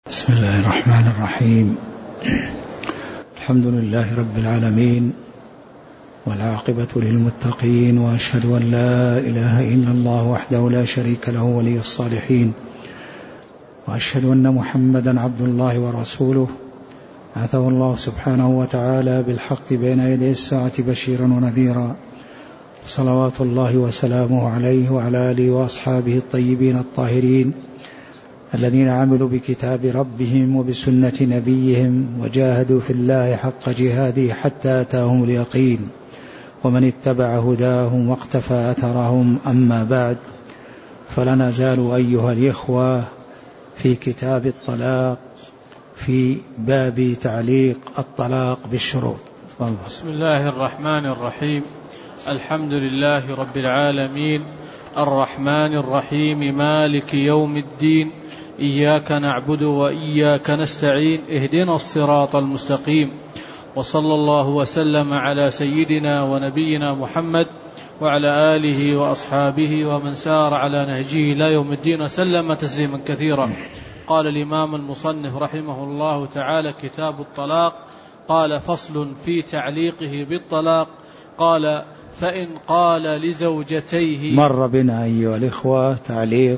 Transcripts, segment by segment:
بسم الله الرحمن الرحيم. الحمد لله رب العالمين، والعاقبة للمتقين، وأشهد أن لا إله إلا الله وحده لا شريك له ولي الصالحين، وأشهد أن محمدا عبد الله ورسوله بعثه الله سبحانه وتعالى بالحق بين يدي الساعة بشيرا ونذيرا، صلوات الله وسلامه عليه وعلى آله وأصحابه الطيبين الطاهرين الذين عملوا بكتاب ربهم وبسنة نبيهم وجاهدوا في الله حق جهاده حتى أتاهم اليقين، ومن اتبع هداهم واقتفى أثرهم. أما بعد، فلا نزال أيها الإخوة في كتاب الطلاق في باب تعليق الطلاق بالشروط. بسم الله الرحمن الرحيم. الحمد لله رب العالمين، الرحمن الرحيم، مالك يوم الدين، إياك نعبد وإياك نستعين، اهدنا الصراط المستقيم، وصلى الله وسلم على سيدنا ونبينا محمد وعلى آله وأصحابه ومن سار على نهجه لا يوم الدين وسلم تسليما كثيرا. قال الإمام المصنف رحمه الله تعالى: كتاب الطلاق. قال: فصل في تعليقه بالطلاق. قال: فإن قال لزوجتيه. مر بنا أيها الإخوة تعليق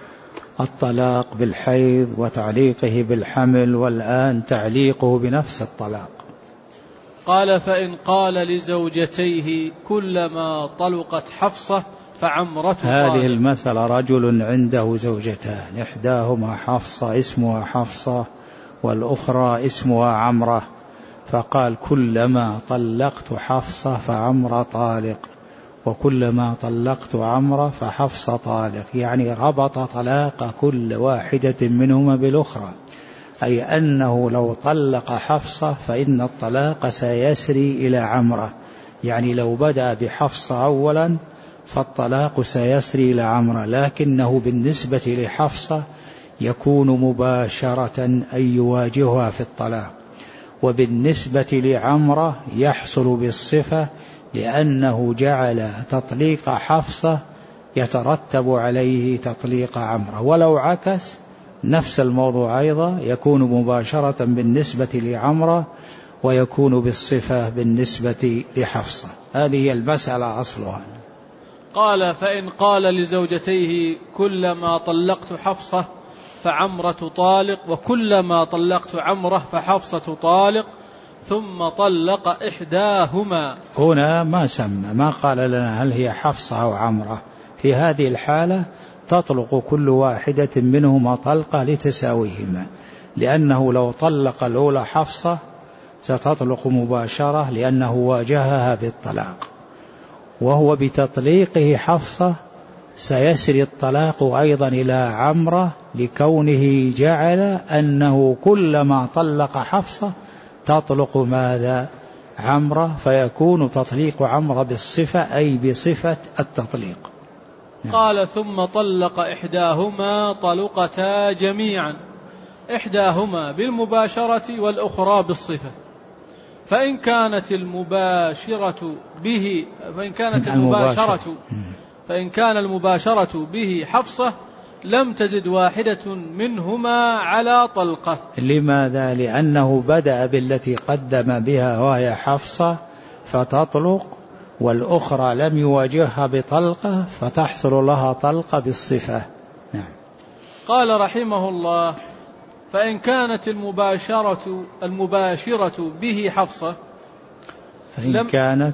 الطلاق بالحيض وتعليقه بالحمل، والآن تعليقه بنفس الطلاق. قال: فإن قال لزوجتيه كلما طلقت حفصة فعمرة طالق. هذه المسألة: رجل عنده زوجتان، إحداهما حفصة اسمها حفصة والأخرى اسمها عمرة، فقال: كلما طلقت حفصة فعمرة طالق، وكلما طلقت عمرة فحفصة طالق، يعني ربط طلاق كل واحدة منهما بالأخرى، أي أنه لو طلق حفصة فإن الطلاق سيسري إلى عمرة، يعني لو بدأ بحفصة أولا فالطلاق سيسري إلى عمرة، لكنه بالنسبة لحفصة يكون مباشرة أي يواجهها في الطلاق، وبالنسبة لعمرة يحصل بالصفة، لأنه جعل تطليق حفصة يترتب عليه تطليق عمرة، ولو عكس نفس الموضوع أيضا يكون مباشرة بالنسبة لعمرة ويكون بالصفة بالنسبة لحفصة. هذه المسألة أصلها. قال: فإن قال لزوجتيه كلما طلقت حفصة فعمرة طالق، وكلما طلقت عمرة فحفصة طالق، ثم طلق إحداهما. هنا ما سمى، ما قال لنا هل هي حفصة أو عمرة. في هذه الحالة تطلق كل واحدة منهما طلقة لتساويهما، لأنه لو طلق الأولى حفصة ستطلق مباشرة لأنه واجهها بالطلاق، وهو بتطليقه حفصة سيسري الطلاق أيضا إلى عمرة، لكونه جعل أنه كلما طلق حفصة تطلق ماذا؟ عمرة، فيكون تطليق عمرة بالصفة أي بصفة التطليق. قال: ثم طلق إحداهما طلقتا جميعا، إحداهما بالمباشرة والأخرى بالصفة، فإن كانت المباشرة به حفصة لم تزد واحدة منهما على طلقة. لماذا؟ لأنه بدأ بالتي قدم بها وهي حفصة فتطلق، والأخرى لم يواجهها بطلقة فتحصل لها طلقة بالصفة. نعم. قال رحمه الله: فإن كانت المباشرة به حفصة، فإن كانت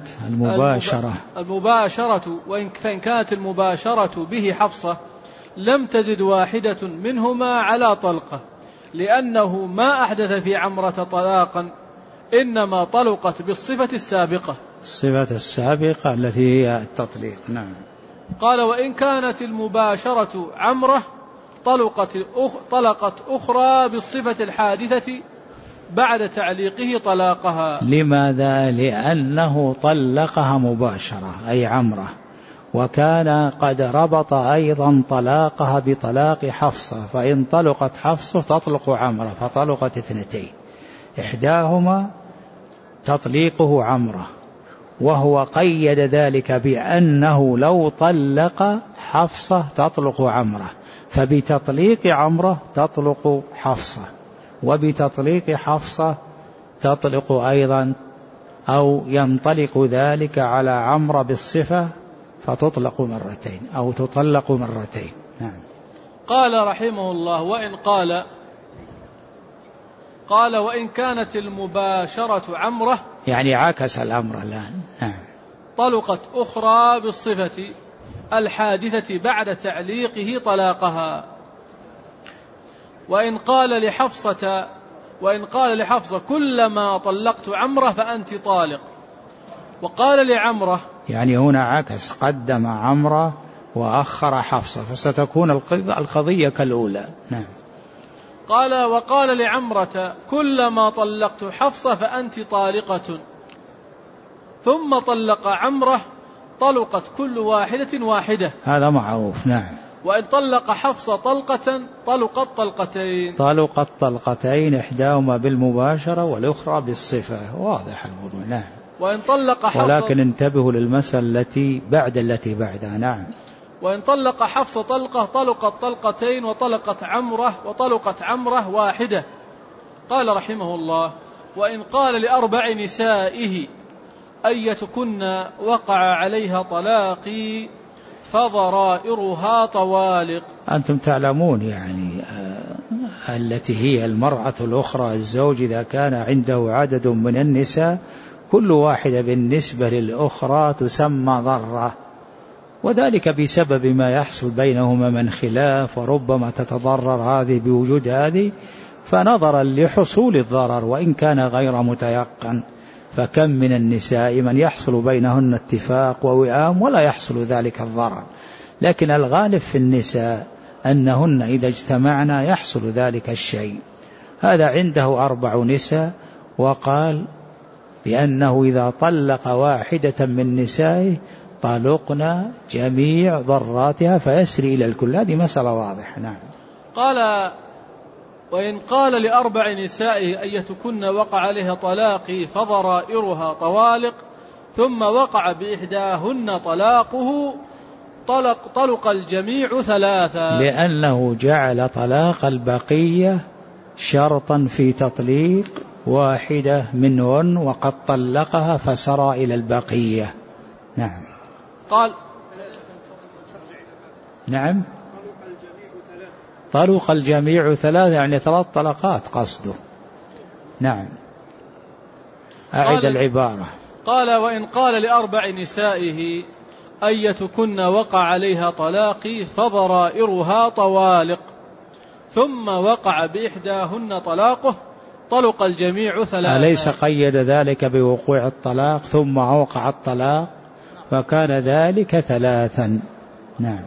المباشرة به حفصة لم تزد واحدة منهما على طلقة، لأنه ما أحدث في عمرة طلاقا، إنما طلقت بالصفة السابقة، الصفة السابقة التي هي التطليق. نعم. قال: وإن كانت المباشرة عمرة طلقت أخرى بالصفة الحادثة بعد تعليقه طلاقها. لماذا؟ لأنه طلقها مباشرة أي عمرة، وكان قد ربط أيضا طلاقها بطلاق حفصة، فإن طلقت حفصة تطلق عمرة، فطلقت اثنتين، إحداهما تطليقه عمرة، وهو قيد ذلك بأنه لو طلق حفصة تطلق عمرة، فبتطليق عمرة تطلق حفصة، وبتطليق حفصة تطلق أيضا، أو ينطلق ذلك على عمرو بالصفة فتطلق مرتين أو تطلق مرتين. نعم. قال رحمه الله: قال وإن كانت المباشرة عمره، يعني عكس الأمر الآن. نعم. طلقت أخرى بالصفة الحادثة بعد تعليقه طلاقها. وإن قال لحفصة كلما طلقت عمره فأنت طالق، وقال لعمره، يعني هنا عكس، قدم عمره وأخر حفصة، فستكون القضية كالأولى. نعم. وقال لعمرة كلما طلقت حفصة فأنت طالقة، ثم طلق عمره، طلقت كل واحدة. هذا معروف. نعم. وإن طلق حفصة طلقة طلقت طلقتين، إحداهما بالمباشرة والأخرى بالصفة. واضح الموضوع. نعم. وإن طلق حفصة، ولكن انتبهوا للمسألة التي بعدها. نعم. وإن طلق حفصة طلقة طلقت طلقتين، وطلقت عمره واحدة. قال رحمه الله: وإن قال لأربع نسائه أيتكن وقع عليها طلاقي فضرائرها طوالق. أنتم تعلمون يعني التي هي المرأة الأخرى، الزوج إذا كان عنده عدد من النساء كل واحدة بالنسبة للأخرى تسمى ضرة، وذلك بسبب ما يحصل بينهما من خلاف، وربما تتضرر هذه بوجود هذه، فنظرا لحصول الضرر وإن كان غير متيقن، فكم من النساء من يحصل بينهن اتفاق ووئام ولا يحصل ذلك الضرر، لكن الغالب في النساء أنهن إذا اجتمعنا يحصل ذلك الشيء. هذا عنده 4 نساء، وقال بأنه إذا طلق واحدة من نسائه طلقنا جميع ضراتها فيسري إلى الكل. هذه مسألة واضحة. نعم. قال: وإن قال لأربع نسائه أيتكن وقع عليها طلاقي فضرائرها طوالق، ثم وقع بإحداهن طلاقه، طلق الجميع 3، لأنه جعل طلاق البقية شرطا في تطليق واحدة منهن، وقد طلقها فسرى إلى البقية. نعم. قال: نعم. طلق الجميع 3 يعني 3 طلقات قصده. نعم. أعد العبارة. قال: وإن قال لأربع نسائه أيتكن وقع عليها طلاقي فضرائرها طوالق، ثم وقع بإحداهن طلاقه، طلق الجميع 3. أليس قيد ذلك بوقوع الطلاق ثم وقع الطلاق، فكان ذلك 3. نعم.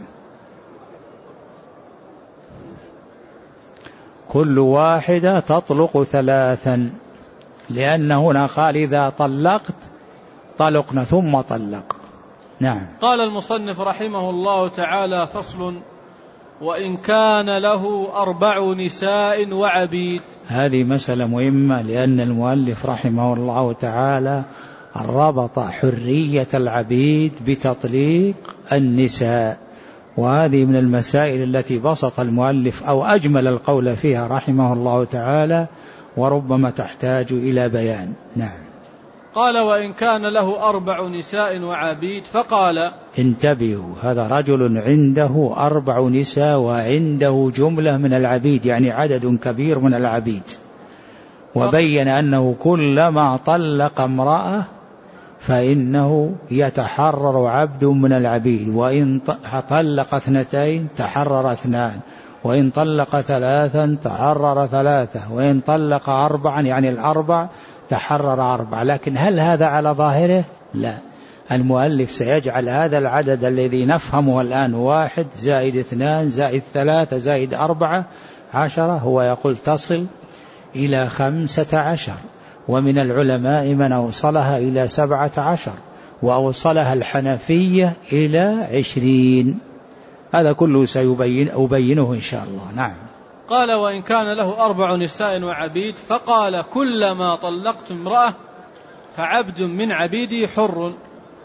كل واحدة تطلق 3، لأن هنا قال إذا طلقت طلقنا ثم طلق. نعم. قال المصنف رحمه الله تعالى: فصل: وإن كان له 4 نساء وعبيد. هذه مسألة مهمة، لأن المؤلف رحمه الله تعالى ربط حرية العبيد بتطليق النساء، وهذه من المسائل التي بسط المؤلف أو أجمل القول فيها رحمه الله تعالى، وربما تحتاج إلى بيان. نعم. قال: وإن كان له 4 نساء وعبيد، فقال: انتبهوا، هذا رجل عنده 4 نساء وعنده جملة من العبيد، يعني عدد كبير من العبيد، وبين أنه كلما طلق امرأة فإنه يتحرر عبد من العبيد، وإن طلق 2 تحرر 2، وإن طلق 3 تحرر 3، وإن طلق 4 يعني 4 تحرر 4. لكن هل هذا على ظاهره؟ لا، المؤلف سيجعل هذا العدد الذي نفهمه الآن 1 زائد 2 زائد 3 زائد 14 هو يقول تصل إلى 15، ومن العلماء من أوصلها إلى 17، وأوصلها الحنفية إلى 20. هذا كله سأبينه إن شاء الله. نعم. قال: وإن كان له 4 نساء وعبيد، فقال: كلما طلقت امرأة فعبد من عبيدي حر.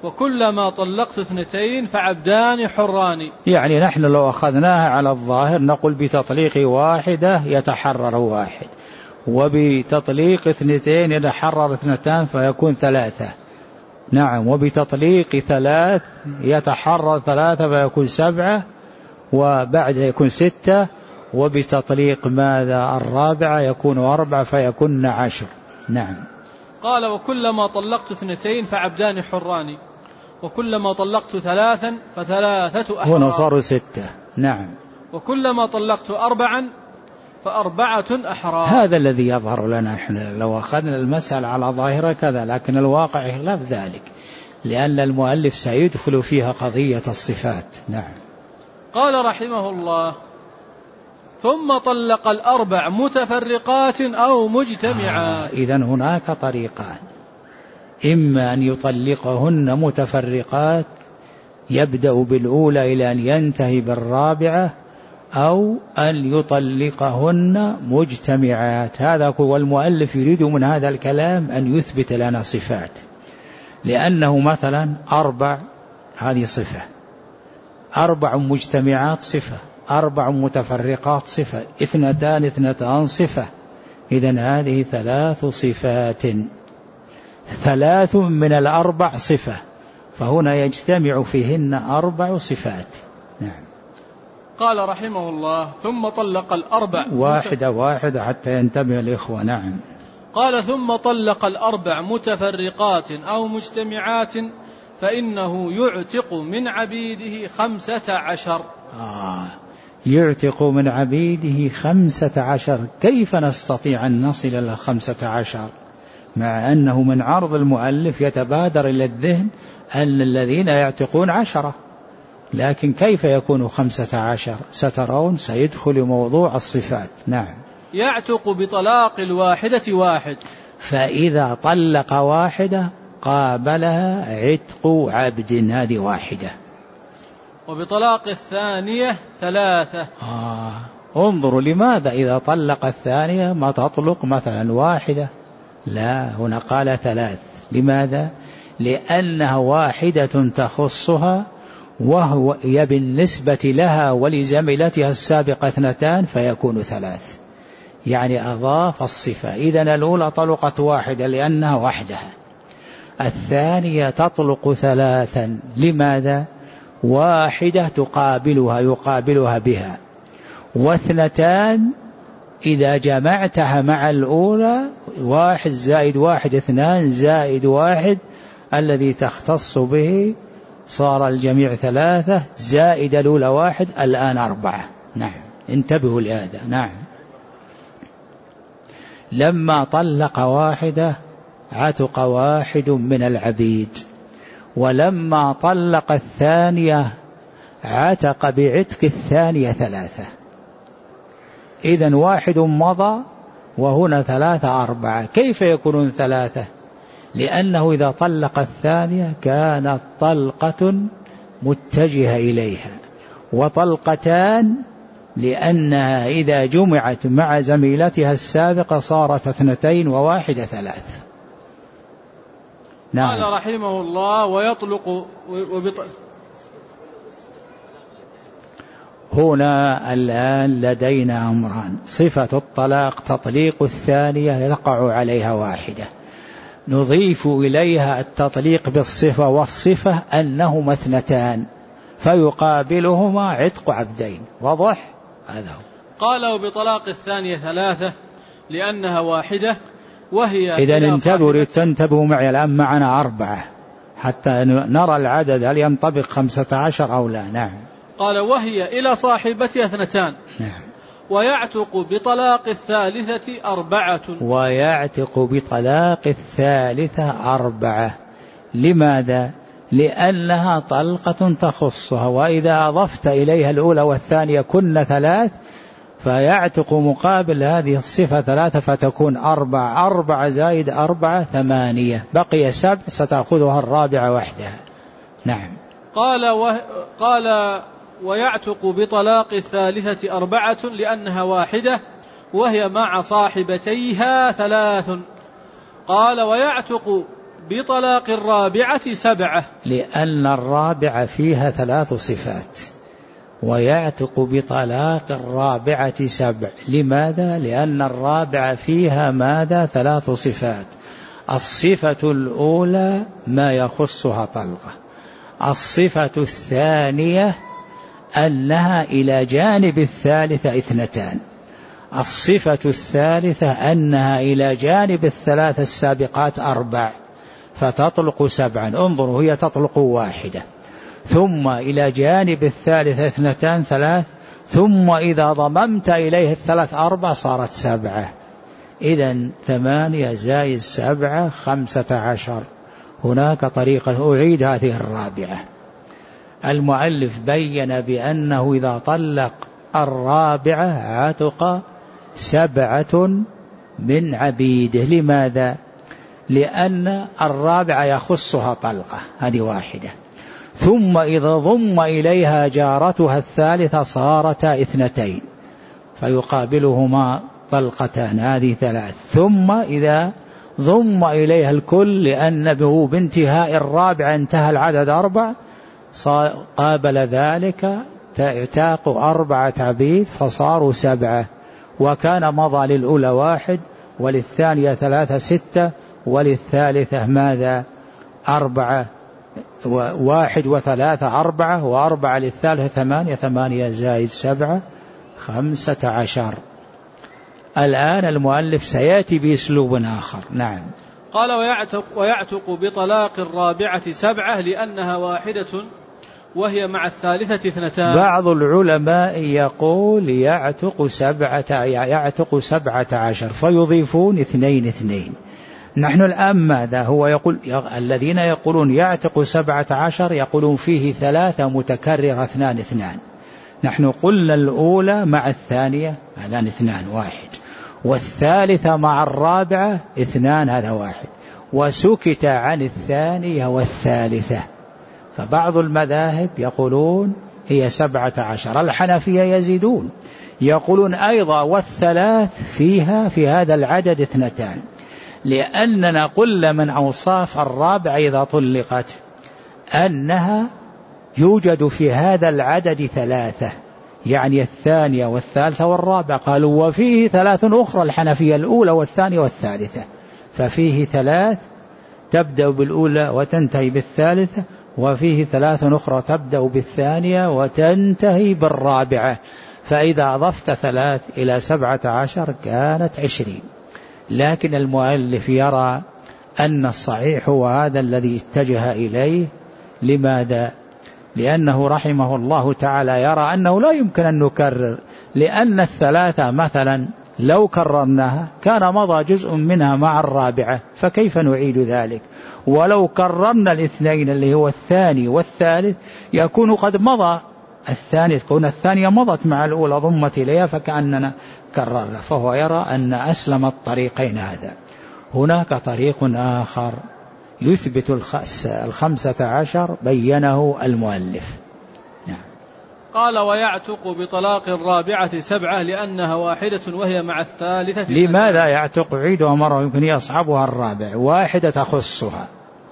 وكلما طلقت 2 فعبدان حران. يعني نحن لو أخذناها على الظاهر نقول بتطليق 1 يتحرر 1، وبتطليق 2 يتحرر 2 فيكون 3. نعم، وبتطليق 3 يتحرر 3 فيكون 7، وبعد يكون 6، وبتطليق ماذا 4 يكون 4 فيكون 10. نعم. قال وكلما طلقت 2 فعبدان حران، وكلما طلقت 3 ف3 أحرار. هنا صاروا 6. نعم. وكلما طلقت 4 ف4 أحرار. هذا الذي يظهر لنا احنا لو أخذنا المسألة على ظاهرة كذا، لكن الواقع خلاف ذلك، لأن المؤلف سيدخل فيها قضية الصفات. نعم. قال رحمه الله ثم طلق 4 متفرقات أو مجتمعات. إذن هناك طريقان، إما أن يطلقهن متفرقات يبدأ بالأولى إلى أن ينتهي بالرابعة، أو أن يطلقهن مجتمعات. هذا هو المؤلف يريد من هذا الكلام أن يثبت لنا صفات، لأنه مثلا 4 هذه صفة، 4 مجتمعات صفة، 4 متفرقات صفة، 2 صفة. إذن هذه 3 صفات، 3 من 4 صفة، فهنا يجتمع فيهن 4 صفات. نعم. قال رحمه الله ثم طلق 4 واحدة حتى ينتبه الإخوة. نعم. قال ثم طلق 4 متفرقات أو مجتمعات فإنه يعتق من عبيده 15. يعتق من عبيده 15. كيف نستطيع أن نصل إلى 15؟ مع أنه من عرض المؤلف يتبادر إلى الذهن أن الذين يعتقون 10، لكن كيف يكون 15؟ سترون سيدخل موضوع الصفات. نعم. يعتق بطلاق 1 فإذا طلق 1 قابلها عتق عبد، هذه 1. وبطلاق 2 3. انظروا لماذا إذا طلق 2 ما تطلق مثلا 1؟ لا، هنا قال 3. لماذا؟ لأنها 1 تخصها، وهي بالنسبة لها ولزميلتها السابقة 2 فيكون 3، يعني أضاف الصفة. إذن الأولى طلقت 1 لأنها وحدها، الثانية تطلق 3 لماذا؟ 1 تقابلها يقابلها بها، و2 إذا جمعتها مع الأولى 1 زائد 1 2 زائد 1 الذي تختص به صار الجميع 3 زائد الأولى 1 الآن 4. نعم. انتبهوا لهذا. نعم. لما طلق 1 عتق 1 من العبيد، ولما طلق 2 عتق بعتق 2 3. إذن 1 مضى وهنا 3 4. كيف يكونون 3؟ لأنه إذا طلق 2 كانت طلقة متجهة إليها، وطلقتان لأنها إذا جمعت مع زميلتها السابقة صارت 2 و1 3. نعم. قال رحمه الله ويطلق هنا الآن لدينا أمران: صفة الطلاق تطليق 2 يقع عليها 1، نضيف إليها التطليق بالصفة، والصفة أنهما 2 فيقابلهما عتق عبدين. واضح؟ هذا هو. قال وبطلاق 2 3 لأنها 1 وهي. إذا تنتبهوا معي الآن، معنا 4 حتى نرى العدد هل ينطبق 15 أو لا. نعم. قال وهي إلى صاحبتها 2. نعم. ويعتق بطلاق 3 4. ويعتق بطلاق 3 4. لماذا؟ لأنها طلقة تخصها، وإذا أضفت إليها الأولى والثانية كن 3 فيعتق مقابل هذه الصفة 3 فتكون 4. 4 زائد 4 8، بقي 7 ستأخذها الرابعة وحدها. نعم. قال ويعتق بطلاق 3 4 لأنها 1 وهي مع صاحبتيها 3. قال ويعتق بطلاق الرابعة 7. لأن الرابعة فيها 3 صفات، ويعتق بطلاق الرابعة 7. لماذا؟ لأن الرابعة فيها ماذا؟ 3 صفات. الصفة الأولى ما يخصها طلقة، الصفة الثانية أنها إلى جانب الثالثة 2، الصفة الثالثة أنها إلى جانب ال3 السابقات 4 فتطلق 7. انظروا، هي تطلق 1، ثم إلى جانب الثالثة 2 3، ثم إذا ضممت إليه 3 4 صارت 7. إذن 8 زائد 7 15. هناك طريقة أعيد هذه الرابعة. المؤلف بين بأنه إذا طلق الرابعة عتق 7 من عبيده. لماذا؟ لأن الرابعة يخصها طلقة، هذه 1، ثم إذا ضم إليها جارتها الثالثة صارتا 2 فيقابلهما طلقتان، هذه 3. ثم إذا ضم إليها الكل لأنه بانتهاء الرابعة انتهى العدد 4 قابل ذلك اعتاق 4 عبيد فصاروا 7. وكان مضى للأولى 1 وللثانية 3 6 وللثالثة ماذا؟ 4. 1 و3 4 و4 للثالثة 8. 8 زائد 7 15. الآن المؤلف سيأتي بأسلوب آخر. نعم. قال ويعتق بطلاق الرابعة 7 لأنها 1 وهي مع الثالثة 2. بعض العلماء يقول يعتق 17 فيضيفون 2. نحن الآن ماذا هو يقول؟ الذين يقولون يعتق 17 يقولون فيه 3 متكررة 2 2. نحن قلنا الأولى مع الثانية هذان 2 1، والثالثة مع الرابعة 2 هذا 1، وسكت عن الثانية والثالثة. فبعض المذاهب يقولون هي 17. الحنفية يزيدون يقولون أيضا والثلاث فيها في هذا العدد 2، لأننا قلنا من أوصاف الرابعة إذا طلقت أنها يوجد في هذا العدد 3، يعني الثانية والثالثة والرابعة. قالوا وفيه 3 أخرى الحنفية، الأولى والثانية والثالثة، ففيه 3 تبدأ بالأولى وتنتهي بالثالثة، وفيه 3 أخرى تبدأ بالثانية وتنتهي بالرابعة. فإذا أضفت 3 إلى 17 كانت 20. لكن المؤلف يرى أن الصحيح هو هذا الذي اتجه إليه. لماذا؟ لأنه رحمه الله تعالى يرى أنه لا يمكن أن نكرر، لأن 3 مثلا لو كررناها كان مضى جزء منها مع الرابعة، فكيف نعيد ذلك؟ ولو كررنا 2 اللي هو الثاني والثالث يكون قد مضى الثاني، تكون الثانية مضت مع الأولى ضمت إليها فكأننا كررنا. فهو يرى أن أسلم الطريقين هذا. هناك طريق آخر يثبت 15 بينه المؤلف. نعم. قال ويعتق بطلاق الرابعة 7 لأنها 1 وهي مع الثالثة. لماذا يعتق؟ عيدها مرة يمكن يصعبها الرابع. 1 تخصها،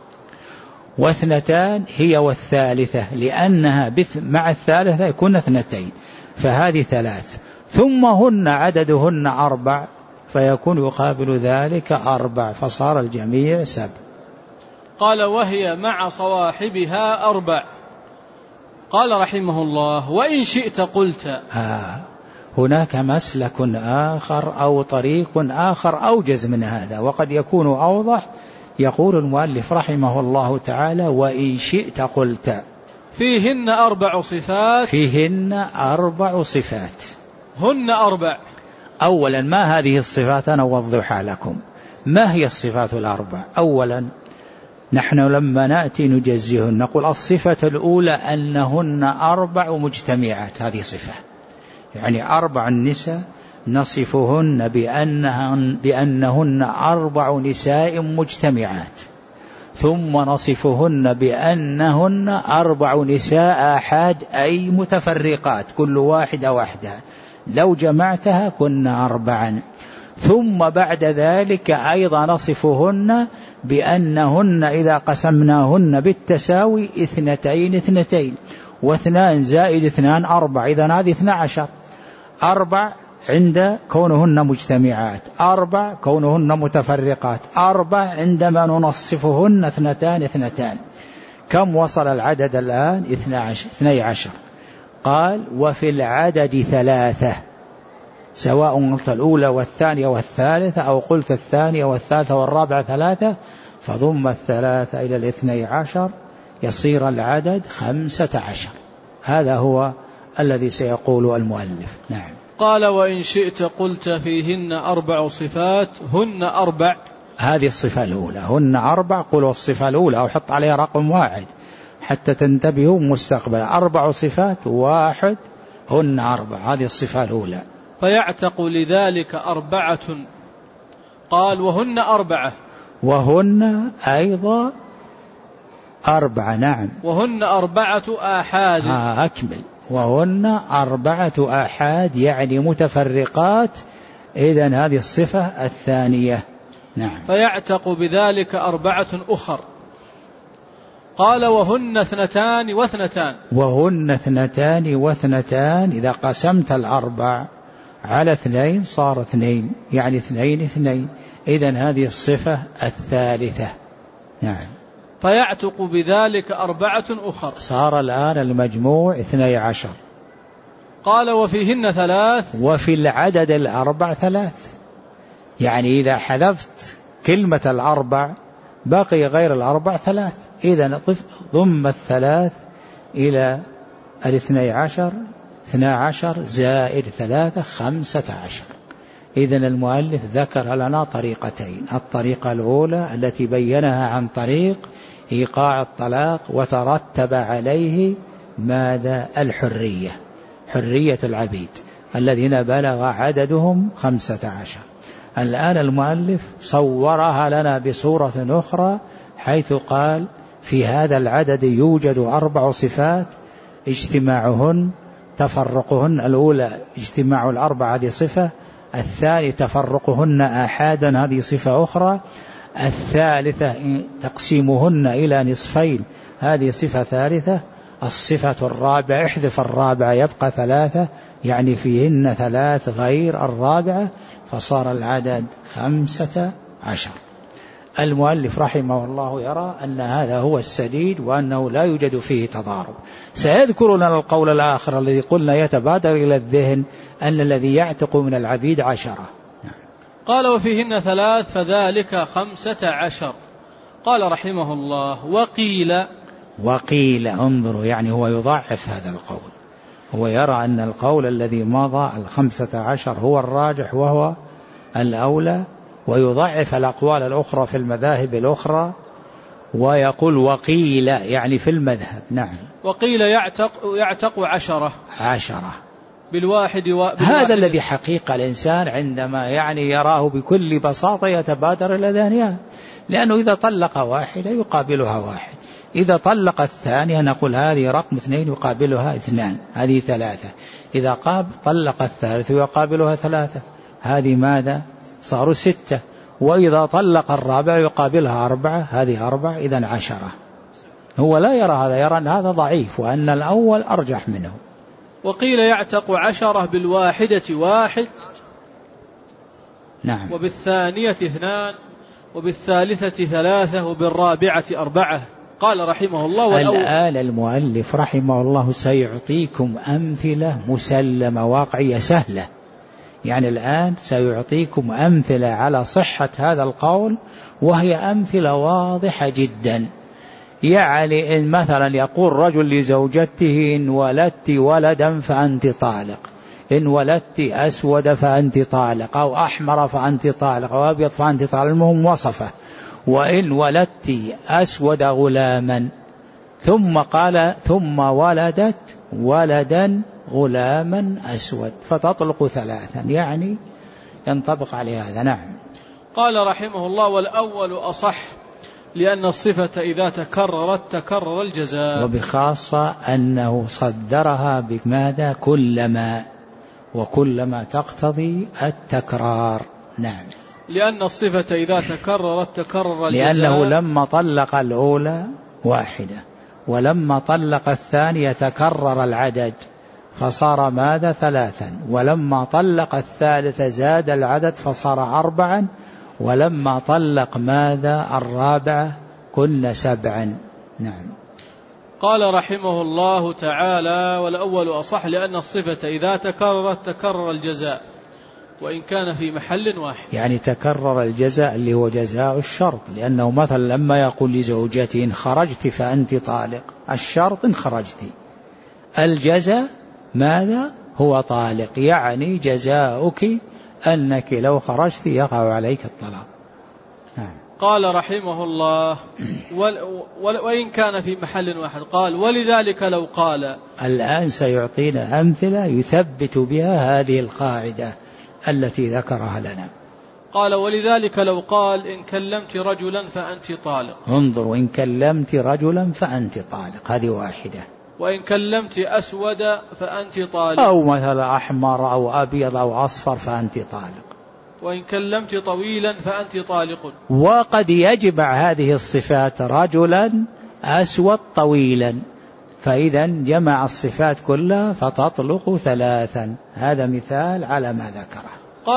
و2 هي والثالثة، لأنها مع الثالثة يكون 2، فهذه 3، ثم هن عددهن 4 فيكون يقابل ذلك 4 فصار الجميع 7. قال وهي مع صواحبها 4. قال رحمه الله وإن شئت قلت. هناك مسلك آخر أو طريق آخر أوجز من هذا وقد يكون أوضح. يقول المؤلف رحمه الله تعالى وإن شئت قلت فيهن 4 صفات. فيهن 4 صفات. هن 4. أولا ما هذه الصفات؟ أنا أوضحها لكم. ما هي الصفات 4؟ أولا نحن لما نأتي نجزيهن نقول الصفة الأولى أنهن 4 مجتمعات، هذه صفة، يعني 4 نساء نصفهن بأنهن 4 نساء مجتمعات، ثم نصفهن بأنهن 4 نساء آحاد أي متفرقات كل واحدة وحدها، لو جمعتها كنا 4. ثم بعد ذلك أيضا نصفهن بأنهن إذا قسمناهن بالتساوي 2 2 و2 زائد 2 4، إذن هذه 12. 4 عند كونهن مجتمعات، 4 كونهن متفرقات، 4 عندما ننصفهن 2 2. كم وصل العدد الآن؟ 12. قال وفي العدد 3، سواء قلت الأولى والثانية والثالثة أو قلت الثانية والثالثة والرابعة 3، فضم 3 إلى 12 يصير العدد 15. هذا هو الذي سيقول المؤلف. نعم. قال وإن شئت قلت فيهن 4 صفات هن 4. هذه الصفة الأولى، هن 4. قلوا الصفة الأولى أو حط عليها رقم 1 حتى تنتبهوا مستقبلا. 4 صفات 1 هن 4، هذه الصفة الأولى. فيعتق لذلك 4. قال وهن 4. وهن أيضا 4. نعم. وهن 4 آحاد. أكمل. وهن 4 آحاد يعني متفرقات، إذن هذه الصفة الثانية. نعم. فيعتق بذلك 4 أخر. قال وهن 2 و2. وهن 2 و2، إذا قسمت 4 على 2 صار 2، يعني 2 2، إذن هذه الصفة الثالثة. نعم. فيعتق بذلك 4 أخر. صار الآن المجموع 12. قال وفيهن 3. وفي العدد 4 3، يعني إذا حذفت كلمة 4 بقي غير 4 3، إذا ضم 3 إلى 12، 12 زائد 3 15. إذن المؤلف ذكر لنا طريقتين. الطريقة الأولى التي بينها عن طريق إيقاع الطلاق وترتب عليه ماذا؟ الحرية، حرية العبيد الذين بلغ عددهم 15. الآن المؤلف صورها لنا بصورة أخرى، حيث قال في هذا العدد يوجد 4 صفات، اجتماعهن تفرقهن، الأولى اجتماع 4 هذه صفة، الثاني تفرقهن آحادا هذه صفة أخرى، الثالثة تقسيمهن إلى نصفين هذه صفة ثالثة، الصفة الرابعة احذف الرابعة يبقى 3، يعني فيهن 3 غير الرابعة، فصار العدد 15. المؤلف رحمه الله يرى أن هذا هو السديد وأنه لا يوجد فيه تضارب. سيذكر لنا القول الآخر الذي قلنا يتبادر إلى الذهن أن الذي يعتق من العبيد 10. قال وفيهن 3 فذلك 15. قال رحمه الله وقيل انظروا، يعني هو يضعف هذا القول، هو يرى أن القول الذي مضى 15 هو الراجح وهو الأولى، ويضعف الأقوال الأخرى في المذاهب الأخرى، ويقول وقيل يعني في المذهب. نعم. وقيل يعتق 10 بالواحد هذا الذي حقيقة الإنسان عندما يعني يراه بكل بساطة يتبادر إلى ذهنها، لأنه إذا طلق 1 يقابلها 1، إذا طلق الثانية نقول هذه رقم 2 يقابلها 2، هذه 3، إذا طلق الثالث يقابلها 3، هذه ماذا؟ صاروا 6، وإذا طلق الرابع يقابلها 4، هذه 4، إذن 10. هو لا يرى هذا، يرى أن هذا ضعيف وأن الأول أرجح منه. وقيل يعتق 10 بالواحدة 1، نعم، وبالثانية 2، وبالثالثة 3، وبالرابعة 4. قال رحمه الله الآن المؤلف رحمه الله سيعطيكم أمثلة مسلمة واقعية سهلة، يعني الآن سيعطيكم أمثلة على صحة هذا القول، وهي أمثلة واضحة جدا. يعني إن مثلا يقول رجل لزوجته إن ولدت ولدا فأنت طالق، إن ولدت أسود فأنت طالق، أو أحمر فأنت طالق، أو أبيض فأنت طالق، المهم وصفه. وإن ولدت أسود غلاما، ثم قال ثم ولدت ولدا غلاما أسود، فتطلق 3، يعني ينطبق عليه هذا. نعم. قال رحمه الله والأول أصح، لأن الصفة إذا تكررت تكرر الجزاء، وبخاصة أنه صدرها بماذا؟ كلما، وكلما تقتضي التكرار. نعم. لأن الصفة إذا تكررت تكرر الجزاء. لأنه لما طلق الأولى واحدة ولما طلق الثانية تكرر العدد فصار ماذا 3 ولما طلق الثالثة زاد العدد فصار 4 ولما طلق ماذا الرابعة كن 7. نعم. قال رحمه الله تعالى: والأول أصح لأن الصفة إذا تكررت تكرر الجزاء وإن كان في محل واحد. يعني تكرر الجزاء اللي هو جزاء الشرط، لأنه مثلا لما يقول لزوجته إن خرجت فأنت طالق، الشرط إن خرجت، الجزاء ماذا هو طالق، يعني جزاؤك أنك لو خرجت يقع عليك الطلاق. قال رحمه الله: وإن كان في محل واحد. قال: ولذلك لو قال. الآن سيعطينا أمثلة يثبت بها هذه القاعدة التي ذكرها لنا. قال: ولذلك لو قال إن كلمت رجلا فأنت طالق. انظروا، إن كلمت رجلا فأنت طالق، هذه واحدة. وإن كلمت أسود فأنت طالق، أو مثلا أحمر أو أبيض أو أصفر فأنت طالق. وإن كلمت طويلا فأنت طالق. وقد يجمع هذه الصفات رجلا أسود طويلا، فإذا جمع الصفات كلها فتطلق 3. هذا مثال على ما ذكره.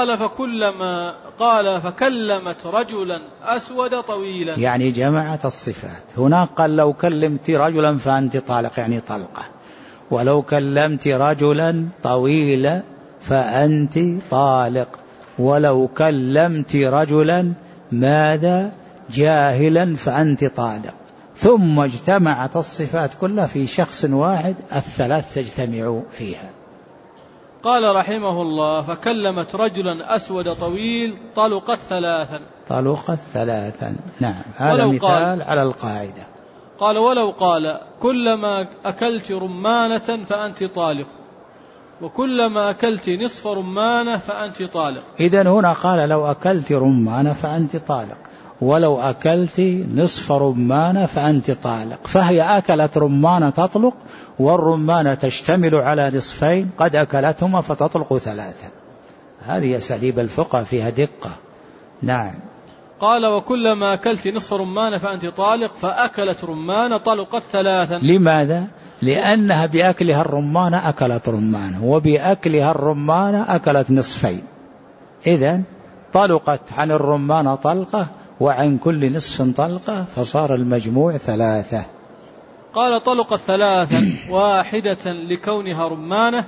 قال فكلمت رجلا أسود طويلا، يعني جمعت الصفات. هناك قال لو كلمت رجلا فأنت طالق، يعني طلقة. ولو كلمت رجلا طويلا فأنت طالق. ولو كلمت رجلا ماذا جاهلا فأنت طالق. ثم اجتمعت الصفات كلها في شخص واحد، الثلاث تجتمع فيها. قال رحمه الله: فكلمت رجلا أسود طويل طلقت 3. طلقت 3. نعم، هذا مثال على القاعدة. قال: ولو قال كلما أكلت رمانة فأنت طالق، وكلما أكلت نصف رمانة فأنت طالق. إذن هنا قال لو أكلت رمانة فأنت طالق، ولو أكلت نصف رمانة فأنت طالق، فهي أكلت رمانة تطلق، والرمانة تشتمل على نصفين قد أكلتهما فتطلق 3. هذه أساليب الفقه فيها دقة. نعم. قال: وكلما أكلت نصف رمانة فأنت طالق، فأكلت رمانة طلقت 3. لماذا؟ لأنها بأكلها الرمانة أكلت رمانة، وبأكلها الرمانة أكلت نصفين، إذن طلقت عن الرمانة طلقة وعن كل نصف طلقة، فصار المجموع 3. قال: طلقت 3 واحدة لكونها رمانة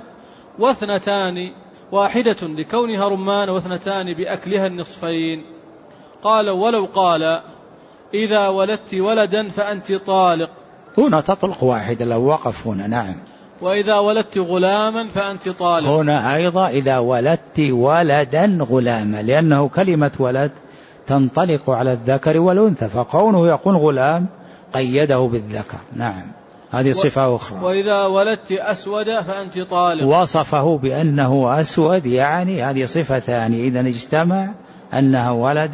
واثنتان بأكلها النصفين. قال: ولو قال إذا ولدت ولدا فأنت طالق، هنا تطلق واحدة لو وقف هنا. نعم. وإذا ولدت غلاما فأنت طالق، هنا أيضا إذا ولدت ولدا غلاما، لأنه كلمة ولد تنطلق على الذكر والأنثى، فقوله يقول غلام قيده بالذكر. نعم، هذه صفة أخرى. وإذا ولدت أسود فأنت طالق، وصفه بأنه أسود، يعني هذه صفة ثانية. إذن اجتمع أنه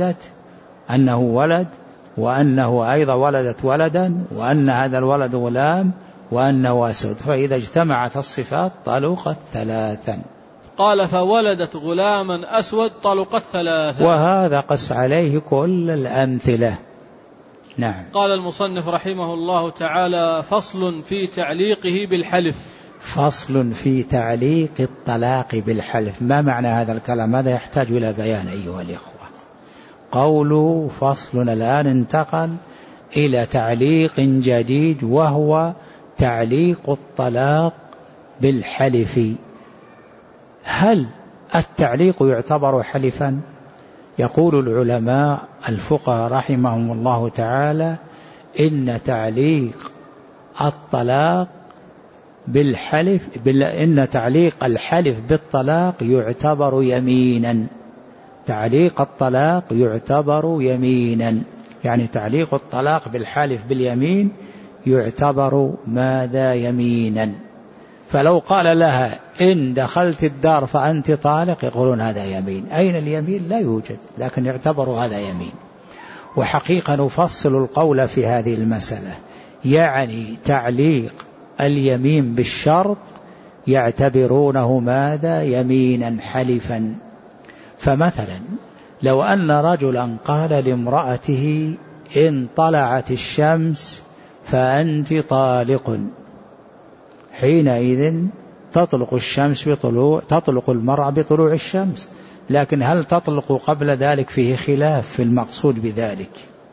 ولد، وأنه أيضا ولدت ولدا، وأن هذا الولد غلام، وأنه أسود، فإذا اجتمعت الصفات طلقت 3. قال: فولدت غلاما أسود طلقت 3. وهذا قس عليه كل الأمثلة. نعم. قال المصنف رحمه الله تعالى: فصل في تعليقه بالحلف. فصل في تعليق الطلاق بالحلف. ما معنى هذا الكلام؟ هذا يحتاج إلى بيان أيها الإخوة. قوله فصل الآن انتقل إلى تعليق جديد، وهو تعليق الطلاق بالحلف. هل التعليق يعتبر حلفا؟ يقول العلماء الفقهاء رحمهم الله تعالى: إن تعليق الطلاق بالحلف إن تعليق الحلف بالطلاق يعتبر يمينا. تعليق الطلاق يعتبر يمينا، يعني تعليق الطلاق بالحلف باليمين يعتبر ماذا؟ يمينا. فلو قال لها إن دخلت الدار فأنت طالق، يقولون هذا يمين. أين اليمين؟ لا يوجد، لكن يعتبر هذا يمين. وحقيقة نفصل القول في هذه المسألة، يعني تعليق اليمين بالشرط يعتبرونه ماذا؟ يمينا حلفا. فمثلا لو أن رجلا قال لامرأته إن طلعت الشمس فأنت طالق، حينئذ تطلق الشمس تطلق المرأة بطلوع الشمس، لكن هل تطلق قبل ذلك؟ فيه خلاف في المقصود بذلك.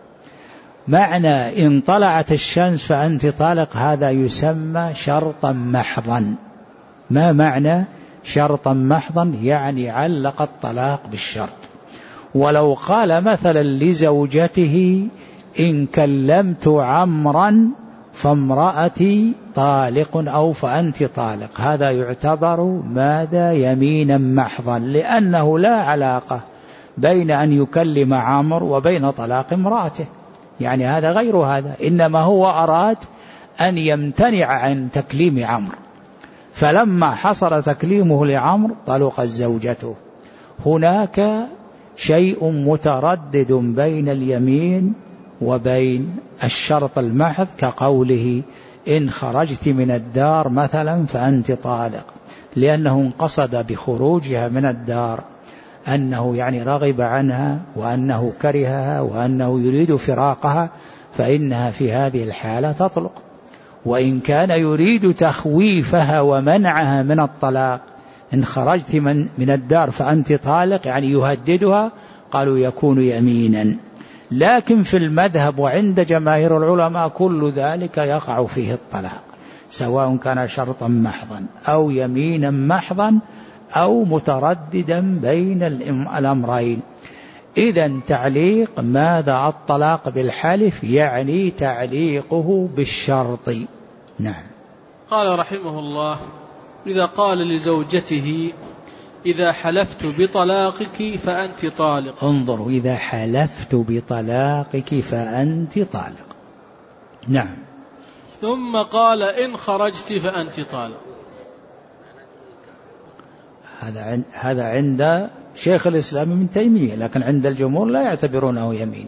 معنى إن طلعت الشمس فأنت طالق هذا يسمى شرطا محضا. ما معنى شرطا محضا؟ يعني علق الطلاق بالشرط. ولو قال مثلا لزوجته إن كلمت عمرا فامرأتي طالق أو فأنت طالق، هذا يعتبر ماذا؟ يمينا محضا، لأنه لا علاقة بين أن يكلم عمر وبين طلاق امرأته، يعني هذا غير هذا، إنما هو أراد أن يمتنع عن تكليم عمر، فلما حصل تكليمه لعمر طلقت زوجته. هناك شيء متردد بين اليمين وبين الشرط المحض، كقوله إن خرجت من الدار مثلا فأنت طالق، لأنه قصد بخروجها من الدار أنه يعني رغب عنها وأنه كرهها وأنه يريد فراقها، فإنها في هذه الحالة تطلق. وإن كان يريد تخويفها ومنعها من الطلاق، إن خرجت من الدار فأنت طالق يعني يهددها، قالوا يكون يمينا. لكن في المذهب وعند جماهير العلماء كل ذلك يقع فيه الطلاق، سواء كان شرطا محضا أو يمينا محضا أو مترددا بين الأمرين. إذن تعليق ماذا؟ الطلاق بالحلف، يعني تعليقه بالشرط. نعم. قال رحمه الله: إذا قال لزوجته إذا حلفت بطلاقك فأنت طالق. انظروا، إذا حلفت بطلاقك فأنت طالق. نعم. ثم قال إن خرجت فأنت طالق. هذا عند شيخ الإسلام ابن تيمية، لكن عند الجمهور لا يعتبرونه يمين.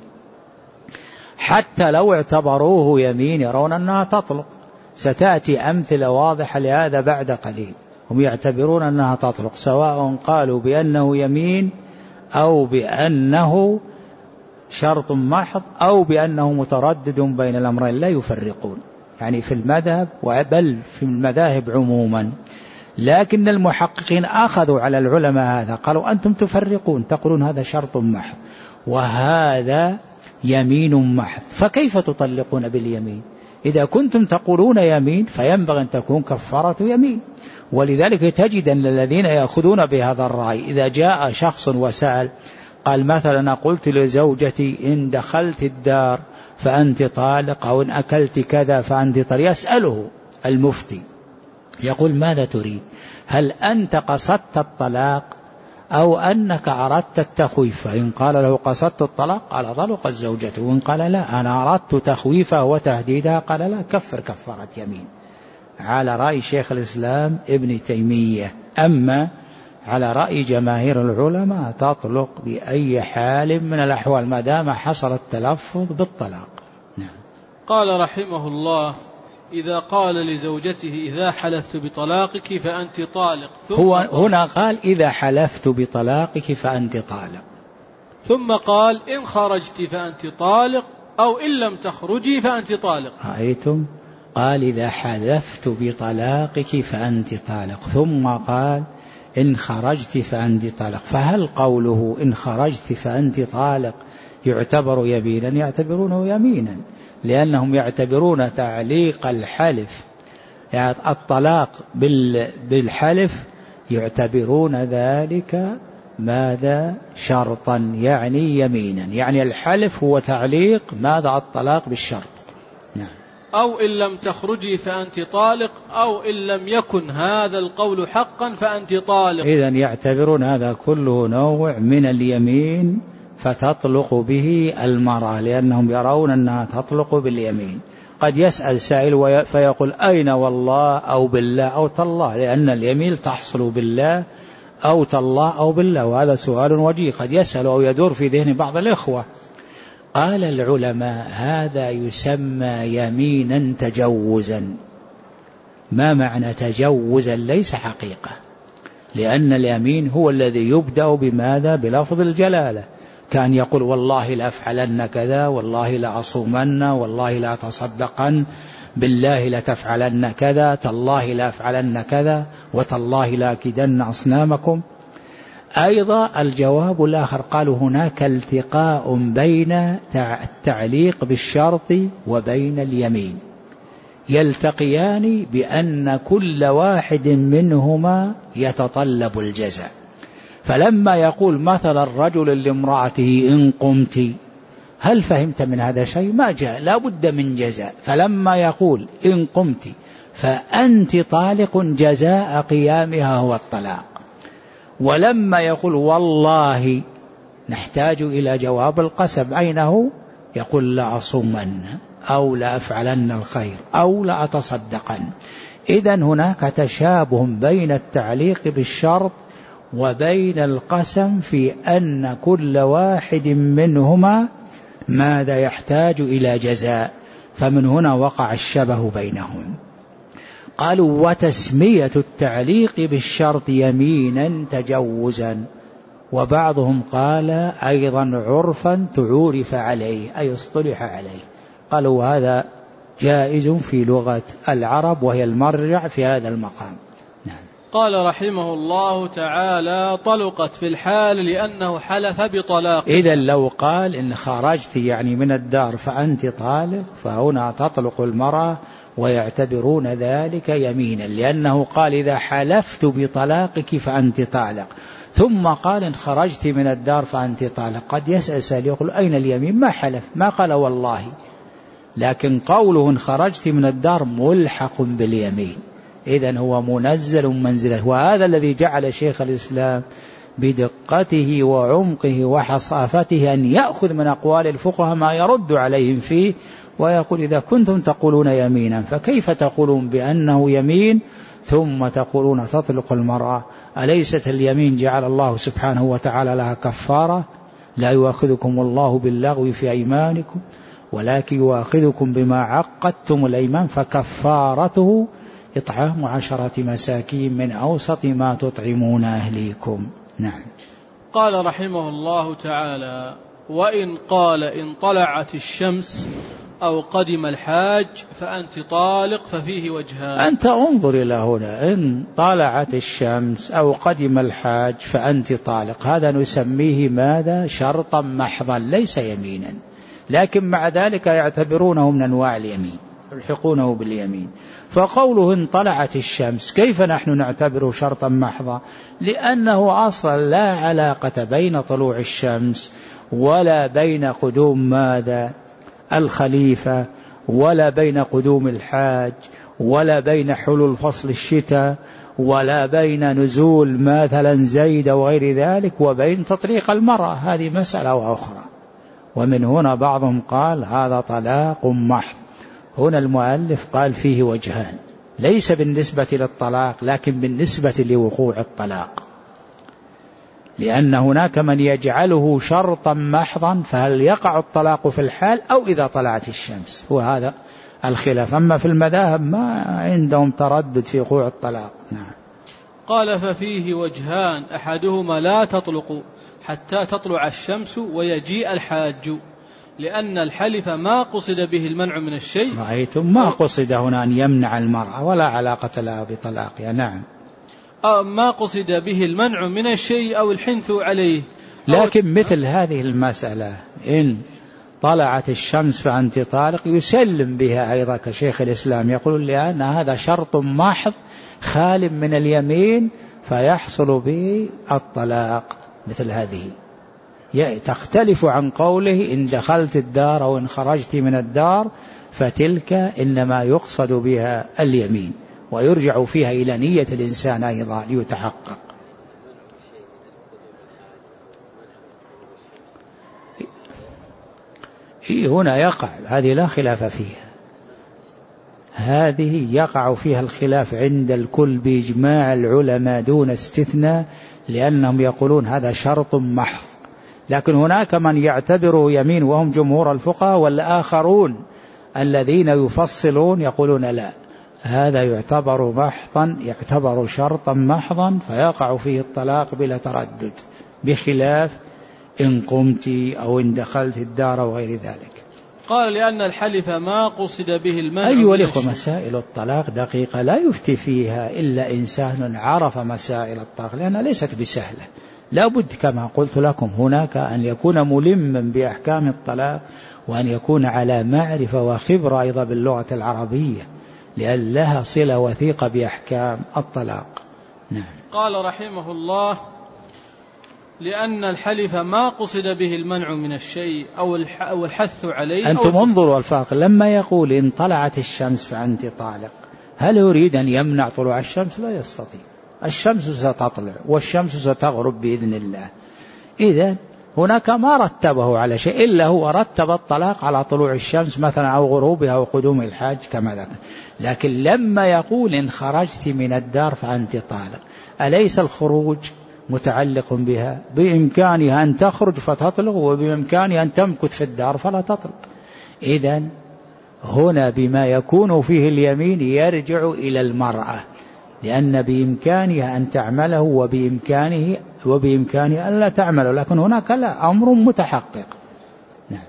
حتى لو اعتبروه يمين يرون أنها تطلق. ستأتي أمثلة واضحة لهذا بعد قليل. هم يعتبرون أنها تطلق سواء قالوا بأنه يمين أو بأنه شرط محض أو بأنه متردد بين الأمرين، لا يفرقون يعني في المذهب، بل في المذاهب عموما. لكن المحققين أخذوا على العلماء هذا، قالوا أنتم تفرقون، تقولون هذا شرط محض وهذا يمين محض، فكيف تطلقون باليمين؟ إذا كنتم تقولون يمين فينبغي أن تكون كفارة يمين. ولذلك تجد أن الذين يأخذون بهذا الرأي إذا جاء شخص وسأل قال مثلا قلت لزوجتي إن دخلت الدار فأنت طالق، أو إن أكلت كذا فأنت طالق، يسأله المفتي يقول ماذا تريد؟ هل أنت قصدت الطلاق أو أنك أردت التخويف؟ فإن قال له قصدت الطلاق قال طلقت زوجته، وإن قال لا أنا أردت تخويفها وتهديدها قال لا كفر كفارة يمين، على رأي شيخ الإسلام ابن تيمية. أما على رأي جماهير العلماء تطلق بأي حال من الأحوال ما دام حصل التلفظ بالطلاق. نعم. قال رحمه الله: إذا قال لزوجته إذا حلفت بطلاقك فأنت طالق، هو هنا قال إذا حلفت بطلاقك فأنت طالق، ثم قال إن خرجت فأنت طالق أو إن لم تخرجي فأنت طالق. رأيتم؟ قال إذا حلفت بطلاقك فأنت طالق، ثم قال إن خرجت فأنت طالق. فهل قوله إن خرجت فأنت طالق يعتبر يمينا؟ يعتبرونه يمينا، لأنهم يعتبرون تعليق الحلف يعني الطلاق بالحلف يعتبرون ذلك ماذا؟ شرطا يعني يمينا، يعني الحلف هو تعليق ماذا؟ الطلاق بالشرط. نعم. أو إن لم تخرجي فأنت طالق، أو إن لم يكن هذا القول حقا فأنت طالق. إذن يعتبرون هذا كله نوع من اليمين فتطلق به المرأة، لأنهم يرون أنها تطلق باليمين. قد يسأل سائل فيقول أين والله أو بالله أو تالله، لأن اليمين تحصل بالله أو تالله أو بالله، وهذا سؤال وجيه قد يسأل أو يدور في ذهن بعض الإخوة. قال العلماء هذا يسمى يمينا تجوزا. ما معنى تجوزا؟ ليس حقيقة، لأن اليمين هو الذي يبدأ بماذا؟ بلفظ الجلالة، كان يقول والله لا أفعلن كذا، والله لا أصومن، والله لا أتصدقن، بالله لا تفعلن كذا، تالله لا أفعلن كذا، وتالله لا أكيدن أصنامكم. أيضا الجواب الآخر قالوا هناك التقاء بين التعليق بالشرط وبين اليمين، يلتقيان بأن كل واحد منهما يتطلب الجزاء. فلما يقول مثلا الرجل لامرأته إن قمت، هل فهمت من هذا شيء؟ ما جاء، لا بد من جزاء. فلما يقول إن قمت فأنت طالق، جزاء قيامها هو الطلاق. ولما يقول والله نحتاج إلى جواب القسم، أينه؟ يقول لا أصومن، أو لا أفعلن الخير، أو لا أتصدقن. إذن هناك تشابه بين التعليق بالشرط وبين القسم في أن كل واحد منهما ماذا يحتاج إلى جزاء، فمن هنا وقع الشبه بينهم. قالوا وتسمية التعليق بالشرط يمينا تجوزا، وبعضهم قال أيضا عرفا تعورف عليه، أي اصطلح عليه. قالوا هذا جائز في لغة العرب وهي المرجع في هذا المقام. نعم. قال رحمه الله تعالى طلقت في الحال لأنه حلف بطلاق. إذا لو قال إن خرجت يعني من الدار فأنت طالق، فهنا تطلق المرأة ويعتبرون ذلك يمينا، لأنه قال إذا حلفت بطلاقك فأنت طالق، ثم قال إن خرجت من الدار فأنت طالق. قد يسأل سائل يقول أين اليمين؟ ما حلف، ما قال والله، لكن قوله إن خرجت من الدار ملحق باليمين، إذن هو منزل منزله. وهذا الذي جعل شيخ الإسلام بدقته وعمقه وحصافته أن يأخذ من أقوال الفقهاء ما يرد عليهم فيه، ويقول إذا كنتم تقولون يمينا فكيف تقولون بأنه يمين ثم تقولون تطلق المرأة؟ أليست اليمين جعل الله سبحانه وتعالى لها كفارة؟ لا يؤاخذكم الله باللغو في أيمانكم ولكن يؤاخذكم بما عقدتم الأيمان، فكفارته إطعام 10 مساكين من أوسط ما تطعمون أهليكم. نعم. قال رحمه الله تعالى وإن قال إن طلعت الشمس أو قدم الحاج فأنت طالق ففيه وجهان. أنت انظر إلى هنا، إن طلعت الشمس أو قدم الحاج فأنت طالق، هذا نسميه ماذا؟ شرطا محضا ليس يمينا، لكن مع ذلك يعتبرونه من أنواع اليمين، يلحقونه باليمين. فقوله إن طلعت الشمس كيف نحن نعتبره شرطا محضا؟ لأنه أصلا لا علاقة بين طلوع الشمس ولا بين قدوم ماذا؟ الخليفة، ولا بين قدوم الحاج، ولا بين حلول فصل الشتاء، ولا بين نزول مثلا زيد وغير ذلك، وبين تطليق المرأة، هذه مسألة أخرى. ومن هنا بعضهم قال هذا طلاق محض. هنا المؤلف قال فيه وجهان، ليس بالنسبة للطلاق لكن بالنسبة لوقوع الطلاق، لأن هناك من يجعله شرطا محضا، فهل يقع الطلاق في الحال أو إذا طلعت الشمس؟ وهذا الخلاف. أما في المذاهب ما عندهم تردد في وقوع الطلاق. نعم. قال ففيه وجهان، أحدهما لا تطلق حتى تطلع الشمس ويجيء الحاج، لأن الحلف ما قصد به المنع من الشيء. رأيتم ما قصد هنا أن يمنع المرأة ولا علاقة لها بطلاقها. نعم. ما قصد به المنع من الشيء أو الحنث عليه. لكن مثل هذه المسألة إن طلعت الشمس فأنت طالق يسلم بها أيضا كشيخ الإسلام، يقول لأن هذا شرط محض خال من اليمين فيحصل به الطلاق. مثل هذه تختلف عن قوله إن دخلت الدار أو إن خرجت من الدار، فتلك إنما يقصد بها اليمين، ويرجع فيها إلى نية الإنسان أيضا ليتحقق. هنا يقع هذه لا خلاف فيها، هذه يقع فيها الخلاف عند الكل بإجماع العلماء دون استثناء، لأنهم يقولون هذا شرط محض. لكن هناك من يعتبره يمين وهم جمهور الفقهاء، والآخرون الذين يفصلون يقولون لا، هذا يعتبر محضا، يعتبر شرطا محضا فيقع فيه الطلاق بلا تردد، بخلاف إن قمت أو إن دخلت الدار وغير ذلك. قال لأن الحلف ما قصد به المنع. أيها الأخوة، مسائل الطلاق دقيقة لا يفتي فيها إلا إنسان عرف مسائل الطلاق، لأنها ليست بسهلة. لا بد كما قلت لكم هناك أن يكون ملما بأحكام الطلاق، وأن يكون على معرفة وخبرة أيضا باللغة العربية، لأن لها صلة وثيقة بأحكام الطلاق. نعم. قال رحمه الله: لأن الحلف ما قصد به المنع من الشيء أو الحث عليه. أنتم انظروا الفرق، لما يقول إن طلعت الشمس فأنت طالق، هل يريد أن يمنع طلوع الشمس؟ لا يستطيع. الشمس ستطلع والشمس ستغرب بإذن الله. إذن هناك ما رتبه على شيء، إلا هو رتب الطلاق على طلوع الشمس مثلا أو غروبها أو قدوم الحاج كما ذكر. لكن لما يقول إن خرجت من الدار فأنت طالق، أليس الخروج متعلق بها؟ بإمكانها أن تخرج فتطلق، وبإمكانها أن تمكث في الدار فلا تطلق. إذن هنا بما يكون فيه اليمين يرجع إلى المرأة، لأن بإمكانها أن تعمله وبإمكانها أن لا تعمله، لكن هناك لا أمر متحقق. نعم.